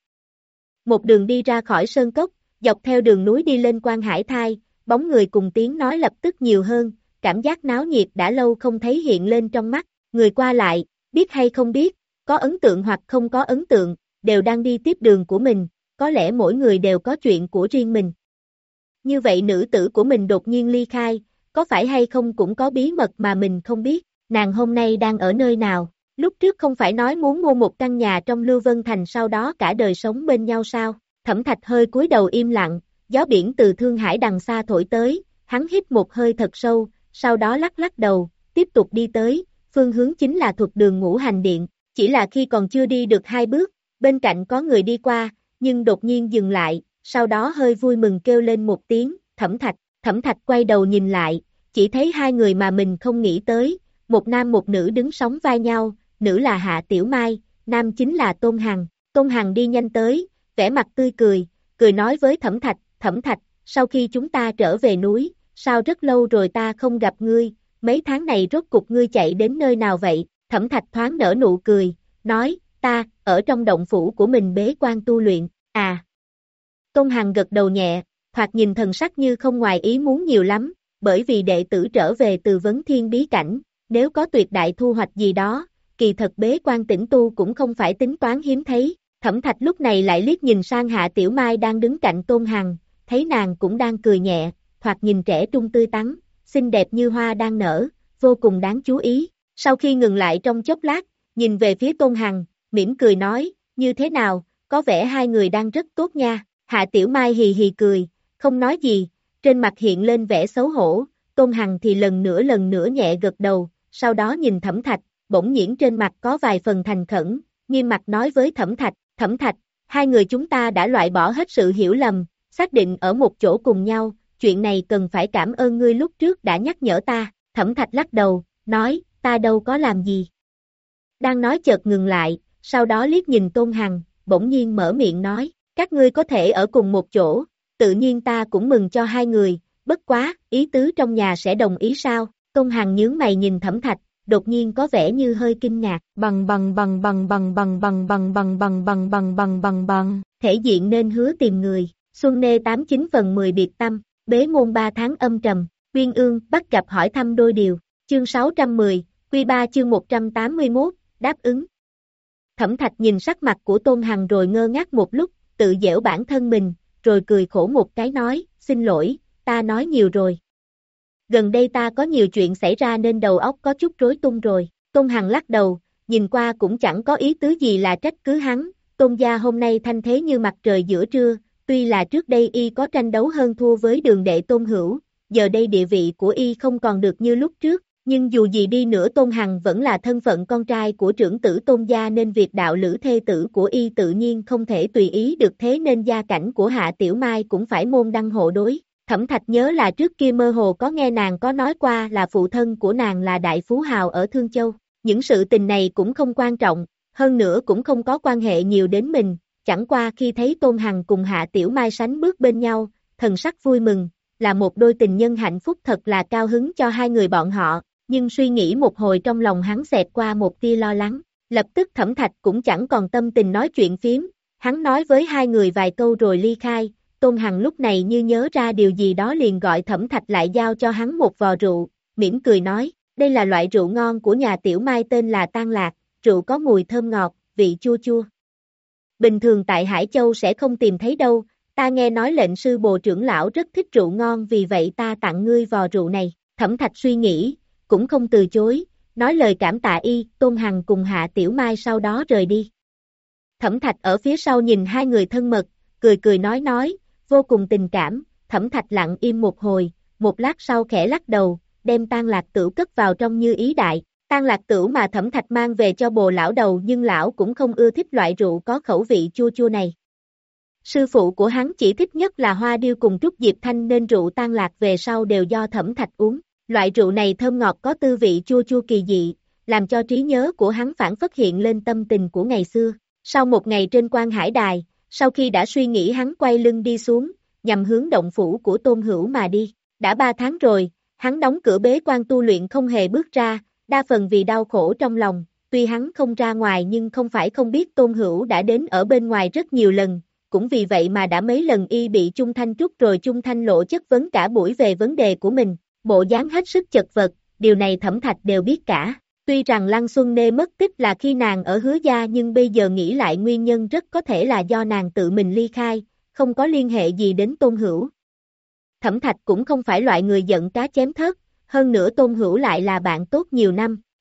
Một đường đi ra khỏi sơn cốc, dọc theo đường núi đi lên Quan Hải Thai, bóng người cùng tiếng nói lập tức nhiều hơn, cảm giác náo nhiệt đã lâu không thấy hiện lên trong mắt, người qua lại, biết hay không biết, có ấn tượng hoặc không có ấn tượng, đều đang đi tiếp đường của mình, có lẽ mỗi người đều có chuyện của riêng mình. Như vậy nữ tử của mình đột nhiên ly khai, có phải hay không cũng có bí mật mà mình không biết, nàng hôm nay đang ở nơi nào? lúc trước không phải nói muốn mua một căn nhà trong Lưu Vân Thành sau đó cả đời sống bên nhau sao? Thẩm Thạch hơi cúi đầu im lặng, gió biển từ Thương Hải đằng xa thổi tới, hắn hít một hơi thật sâu, sau đó lắc lắc đầu, tiếp tục đi tới, phương hướng chính là Thuật Đường Ngũ Hành Điện, chỉ là khi còn chưa đi được hai bước, bên cạnh có người đi qua, nhưng đột nhiên dừng lại, sau đó hơi vui mừng kêu lên một tiếng, Thẩm Thạch, Thẩm Thạch quay đầu nhìn lại, chỉ thấy hai người mà mình không nghĩ tới, một nam một nữ đứng sóng vai nhau, nữ là Hạ Tiểu Mai, nam chính là Tôn Hằng, Tôn Hằng đi nhanh tới, vẻ mặt tươi cười, cười nói với Thẩm Thạch, Thẩm Thạch, sau khi chúng ta trở về núi, sao rất lâu rồi ta không gặp ngươi, mấy tháng này rốt cục ngươi chạy đến nơi nào vậy? Thẩm Thạch thoáng nở nụ cười, nói, ta, ở trong động phủ của mình bế quan tu luyện, à. Tôn Hằng gật đầu nhẹ, thoạt nhìn thần sắc như không ngoài ý muốn nhiều lắm, bởi vì đệ tử trở về từ vấn thiên bí cảnh, nếu có tuyệt đại thu hoạch gì đó, kỳ thật bế quan tĩnh tu cũng không phải tính toán hiếm thấy. Thẩm Thạch lúc này lại liếc nhìn sang Hạ Tiểu Mai đang đứng cạnh Tôn Hằng, thấy nàng cũng đang cười nhẹ, thoạt nhìn trẻ trung tươi tắn, xinh đẹp như hoa đang nở, vô cùng đáng chú ý. Sau khi ngừng lại trong chốc lát, nhìn về phía Tôn Hằng, mỉm cười nói, như thế nào, có vẻ hai người đang rất tốt nha. Hạ Tiểu Mai hì hì cười, không nói gì, trên mặt hiện lên vẻ xấu hổ, Tôn Hằng thì lần nữa lần nữa nhẹ gật đầu, sau đó nhìn Thẩm Thạch, bỗng nhiên trên mặt có vài phần thành khẩn, nghiêm mặt nói với Thẩm Thạch, Thẩm Thạch, hai người chúng ta đã loại bỏ hết sự hiểu lầm, xác định ở một chỗ cùng nhau, chuyện này cần phải cảm ơn ngươi lúc trước đã nhắc nhở ta. Thẩm Thạch lắc đầu, nói, ta đâu có làm gì. Đang nói chợt ngừng lại, sau đó liếc nhìn Tôn Hằng, bỗng nhiên mở miệng nói, các ngươi có thể ở cùng một chỗ, tự nhiên ta cũng mừng cho hai người, bất quá, ý tứ trong nhà sẽ đồng ý sao? Tôn Hằng nhướng mày nhìn Thẩm Thạch, đột nhiên có vẻ như hơi kinh ngạc, bằng bằng bằng bằng bằng bằng bằng bằng bằng bằng bằng bằng bằng bằng bằng, thể diện nên hứa tìm người, Xuân Nê tám chín phần mười biệt tâm, bế môn ba tháng âm trầm, Uyên Ương bắt gặp hỏi thăm đôi điều, chương sáu trăm mười, quy ba chương một trăm tám mươi mốt, đáp ứng. Thẩm Thạch nhìn sắc mặt của Tôn Hằng rồi ngơ ngác một lúc, tự giễu bản thân mình, rồi cười khổ một cái nói, xin lỗi, ta nói nhiều rồi. Gần đây ta có nhiều chuyện xảy ra nên đầu óc có chút rối tung rồi. Tôn Hằng lắc đầu, nhìn qua cũng chẳng có ý tứ gì là trách cứ hắn. Tôn gia hôm nay thanh thế như mặt trời giữa trưa, tuy là trước đây y có tranh đấu hơn thua với Đường đệ Tôn Hữu, giờ đây địa vị của y không còn được như lúc trước, nhưng dù gì đi nữa Tôn Hằng vẫn là thân phận con trai của trưởng tử Tôn gia nên việc đạo lữ thê tử của y tự nhiên không thể tùy ý được, thế nên gia cảnh của Hạ Tiểu Mai cũng phải môn đăng hộ đối. Thẩm Thạch nhớ là trước kia mơ hồ có nghe nàng có nói qua là phụ thân của nàng là đại phú hào ở Thương Châu, những sự tình này cũng không quan trọng, hơn nữa cũng không có quan hệ nhiều đến mình, chẳng qua khi thấy Tôn Hằng cùng Hạ Tiểu Mai sánh bước bên nhau, thần sắc vui mừng, là một đôi tình nhân hạnh phúc thật là cao hứng cho hai người bọn họ, nhưng suy nghĩ một hồi trong lòng hắn xẹt qua một tia lo lắng, lập tức Thẩm Thạch cũng chẳng còn tâm tình nói chuyện phiếm, hắn nói với hai người vài câu rồi ly khai. Tôn Hằng lúc này như nhớ ra điều gì đó liền gọi Thẩm Thạch lại giao cho hắn một vò rượu, mỉm cười nói, đây là loại rượu ngon của nhà Tiểu Mai tên là Tan Lạc, rượu có mùi thơm ngọt, vị chua chua. Bình thường tại Hải Châu sẽ không tìm thấy đâu, ta nghe nói lệnh sư bồ trưởng lão rất thích rượu ngon vì vậy ta tặng ngươi vò rượu này. Thẩm Thạch suy nghĩ, cũng không từ chối, nói lời cảm tạ y. Tôn Hằng cùng Hạ Tiểu Mai sau đó rời đi. Thẩm Thạch ở phía sau nhìn hai người thân mật, cười cười nói nói, vô cùng tình cảm. Thẩm Thạch lặng im một hồi, một lát sau khẽ lắc đầu, đem Tan Lạc Tửu cất vào trong như ý đại. Tan Lạc Tửu mà Thẩm Thạch mang về cho bồ lão đầu nhưng lão cũng không ưa thích loại rượu có khẩu vị chua chua này. Sư phụ của hắn chỉ thích nhất là Hoa Điêu cùng Trúc Diệp Thanh nên rượu Tan Lạc về sau đều do Thẩm Thạch uống. Loại rượu này thơm ngọt có tư vị chua chua kỳ dị, làm cho trí nhớ của hắn phản phất hiện lên tâm tình của ngày xưa. Sau một ngày trên Quan Hải Đài, sau khi đã suy nghĩ hắn quay lưng đi xuống, nhằm hướng động phủ của Tôn Hữu mà đi. Đã ba tháng rồi, hắn đóng cửa bế quan tu luyện không hề bước ra, đa phần vì đau khổ trong lòng, tuy hắn không ra ngoài nhưng không phải không biết Tôn Hữu đã đến ở bên ngoài rất nhiều lần, cũng vì vậy mà đã mấy lần y bị Chung Thanh trút rồi Chung Thanh lộ chất vấn cả buổi về vấn đề của mình, bộ dáng hết sức chật vật, điều này Thẩm Thạch đều biết cả. Tuy rằng Lăng Xuân Nê mất tích là khi nàng ở Hứa Gia nhưng bây giờ nghĩ lại nguyên nhân rất có thể là do nàng tự mình ly khai, không có liên hệ gì đến Tôn Hữu. Thẩm Thạch cũng không phải loại người giận cá chém thớt, hơn nữa Tôn Hữu lại là bạn tốt nhiều năm,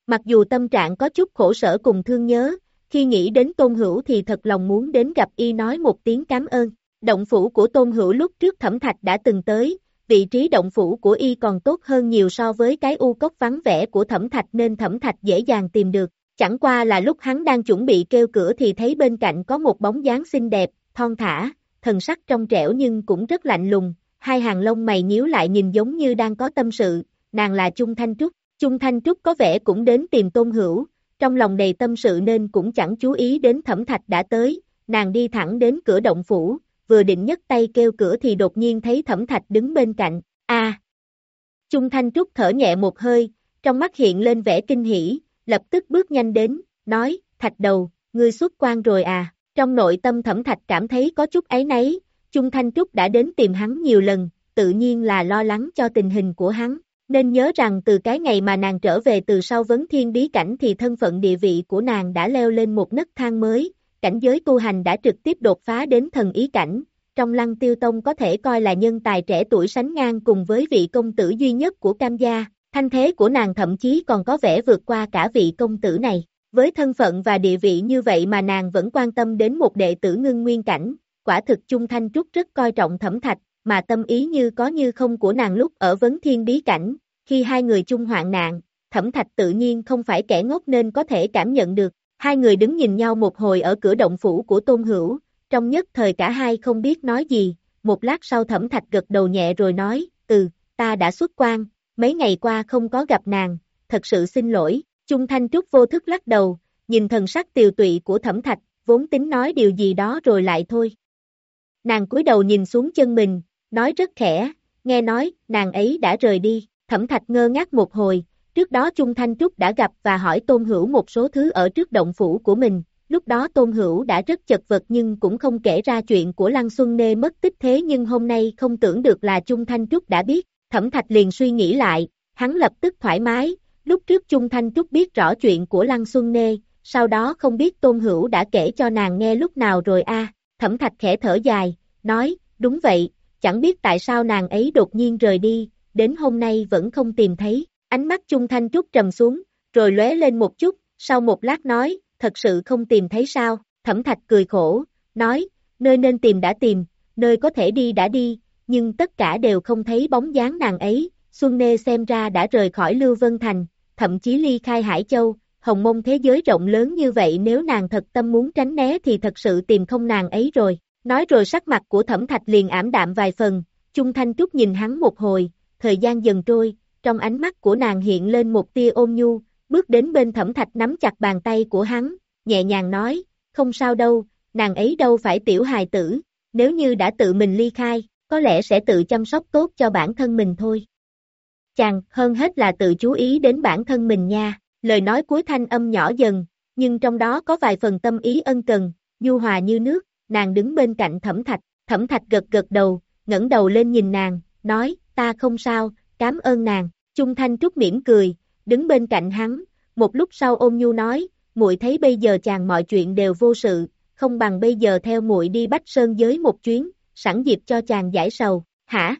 Mặc dù tâm trạng có chút khổ sở cùng thương nhớ, khi nghĩ đến Tôn Hữu thì thật lòng muốn đến gặp y nói một tiếng cảm ơn. Động phủ của Tôn Hữu lúc trước Thẩm Thạch đã từng tới, vị trí động phủ của y còn tốt hơn nhiều so với cái u cốc vắng vẻ của Thẩm Thạch nên Thẩm Thạch dễ dàng tìm được. Chẳng qua là lúc hắn đang chuẩn bị kêu cửa thì thấy bên cạnh có một bóng dáng xinh đẹp, thon thả, thần sắc trong trẻo nhưng cũng rất lạnh lùng, hai hàng lông mày nhíu lại nhìn giống như đang có tâm sự, nàng là Chung Thanh Trúc. Chung Thanh Trúc có vẻ cũng đến tìm Tôn Hữu, trong lòng đầy tâm sự nên cũng chẳng chú ý đến Thẩm Thạch đã tới, nàng đi thẳng đến cửa động phủ, vừa định nhấc tay kêu cửa thì đột nhiên thấy Thẩm Thạch đứng bên cạnh, a à. Chung Thanh Trúc thở nhẹ một hơi, trong mắt hiện lên vẻ kinh hỉ, lập tức bước nhanh đến, nói, Thạch đầu, ngươi xuất quan rồi à, trong nội tâm Thẩm Thạch cảm thấy có chút áy náy, Chung Thanh Trúc đã đến tìm hắn nhiều lần, tự nhiên là lo lắng cho tình hình của hắn. Nên nhớ rằng từ cái ngày mà nàng trở về từ sau vấn thiên bí cảnh thì thân phận địa vị của nàng đã leo lên một nấc thang mới, cảnh giới tu hành đã trực tiếp đột phá đến thần ý cảnh, trong Lăng Tiêu Tông có thể coi là nhân tài trẻ tuổi sánh ngang cùng với vị công tử duy nhất của Cam gia, thanh thế của nàng thậm chí còn có vẻ vượt qua cả vị công tử này, với thân phận và địa vị như vậy mà nàng vẫn quan tâm đến một đệ tử ngưng nguyên cảnh, quả thực Chung Thanh Trúc rất coi trọng Thẩm Thạch. Mà tâm ý như có như không của nàng lúc ở vấn thiên bí cảnh, khi hai người chung hoạn nạn, Thẩm Thạch tự nhiên không phải kẻ ngốc nên có thể cảm nhận được, hai người đứng nhìn nhau một hồi ở cửa động phủ của Tôn Hữu, trong nhất thời cả hai không biết nói gì, một lát sau Thẩm Thạch gật đầu nhẹ rồi nói, ừ, ta đã xuất quan, mấy ngày qua không có gặp nàng, thật sự xin lỗi, Chung Thanh Trúc vô thức lắc đầu, nhìn thần sắc tiều tụy của Thẩm Thạch, vốn tính nói điều gì đó rồi lại thôi. Nàng cúi đầu nhìn xuống chân mình, nói rất khẽ, nghe nói, nàng ấy đã rời đi, Thẩm Thạch ngơ ngác một hồi, trước đó Chung Thanh Trúc đã gặp và hỏi Tôn Hữu một số thứ ở trước động phủ của mình, lúc đó Tôn Hữu đã rất chật vật nhưng cũng không kể ra chuyện của Lăng Xuân Nê mất tích thế nhưng hôm nay không tưởng được là Chung Thanh Trúc đã biết, Thẩm Thạch liền suy nghĩ lại, hắn lập tức thoải mái, lúc trước Chung Thanh Trúc biết rõ chuyện của Lăng Xuân Nê, sau đó không biết Tôn Hữu đã kể cho nàng nghe lúc nào rồi a. À. Thẩm Thạch khẽ thở dài, nói, đúng vậy, chẳng biết tại sao nàng ấy đột nhiên rời đi, đến hôm nay vẫn không tìm thấy, ánh mắt Chung Thanh Trúc trầm xuống, rồi lóe lên một chút, sau một lát nói, thật sự không tìm thấy sao, Thẩm Thạch cười khổ, nói, nơi nên tìm đã tìm, nơi có thể đi đã đi, nhưng tất cả đều không thấy bóng dáng nàng ấy, Xuân Nê xem ra đã rời khỏi Lưu Vân Thành, thậm chí ly khai Hải Châu, Hồng Mông thế giới rộng lớn như vậy nếu nàng thật tâm muốn tránh né thì thật sự tìm không nàng ấy rồi. Nói rồi sắc mặt của Thẩm Thạch liền ảm đạm vài phần, Chung Thanh Trúc nhìn hắn một hồi, thời gian dần trôi, trong ánh mắt của nàng hiện lên một tia ôn nhu, bước đến bên Thẩm Thạch nắm chặt bàn tay của hắn, nhẹ nhàng nói, không sao đâu, nàng ấy đâu phải tiểu hài tử, nếu như đã tự mình ly khai, có lẽ sẽ tự chăm sóc tốt cho bản thân mình thôi. Chàng, hơn hết là tự chú ý đến bản thân mình nha, lời nói cuối thanh âm nhỏ dần, nhưng trong đó có vài phần tâm ý ân cần, nhu hòa như nước. Nàng đứng bên cạnh Thẩm Thạch, Thẩm Thạch gật gật đầu, ngẩng đầu lên nhìn nàng, nói, ta không sao, cảm ơn nàng, Chung Thanh Trúc mỉm cười, đứng bên cạnh hắn, một lúc sau ôn nhu nói, muội thấy bây giờ chàng mọi chuyện đều vô sự, không bằng bây giờ theo muội đi Bách Sơn giới một chuyến, sẵn dịp cho chàng giải sầu, hả?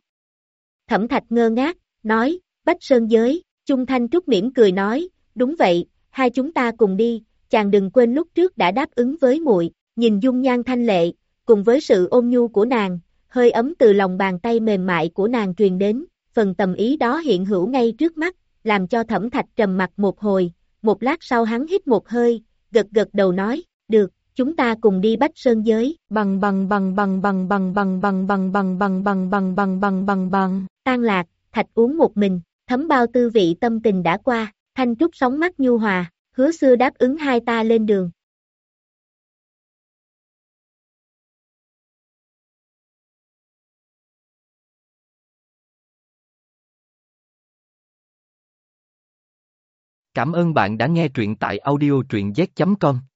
Thẩm Thạch ngơ ngác, nói, Bách Sơn giới, Chung Thanh Trúc mỉm cười nói, đúng vậy, hai chúng ta cùng đi, chàng đừng quên lúc trước đã đáp ứng với muội. Nhìn dung nhan thanh lệ, cùng với sự ôn nhu của nàng, hơi ấm từ lòng bàn tay mềm mại của nàng truyền đến, phần tầm ý đó hiện hữu ngay trước mắt, làm cho Thẩm Thạch trầm mặt một hồi, một lát sau hắn hít một hơi, gật gật đầu nói, được, chúng ta cùng đi Bách Sơn giới, bằng bằng bằng bằng bằng bằng bằng bằng bằng bằng bằng bằng bằng bằng bằng bằng bằng, Tan Lạc, Thạch uống một mình, thấm bao tư vị tâm tình đã qua, Thanh Trúc sóng mắt nhu hòa, hứa xưa đáp ứng hai ta lên đường. Cảm ơn bạn đã nghe truyện tại audio truyện z chấm com.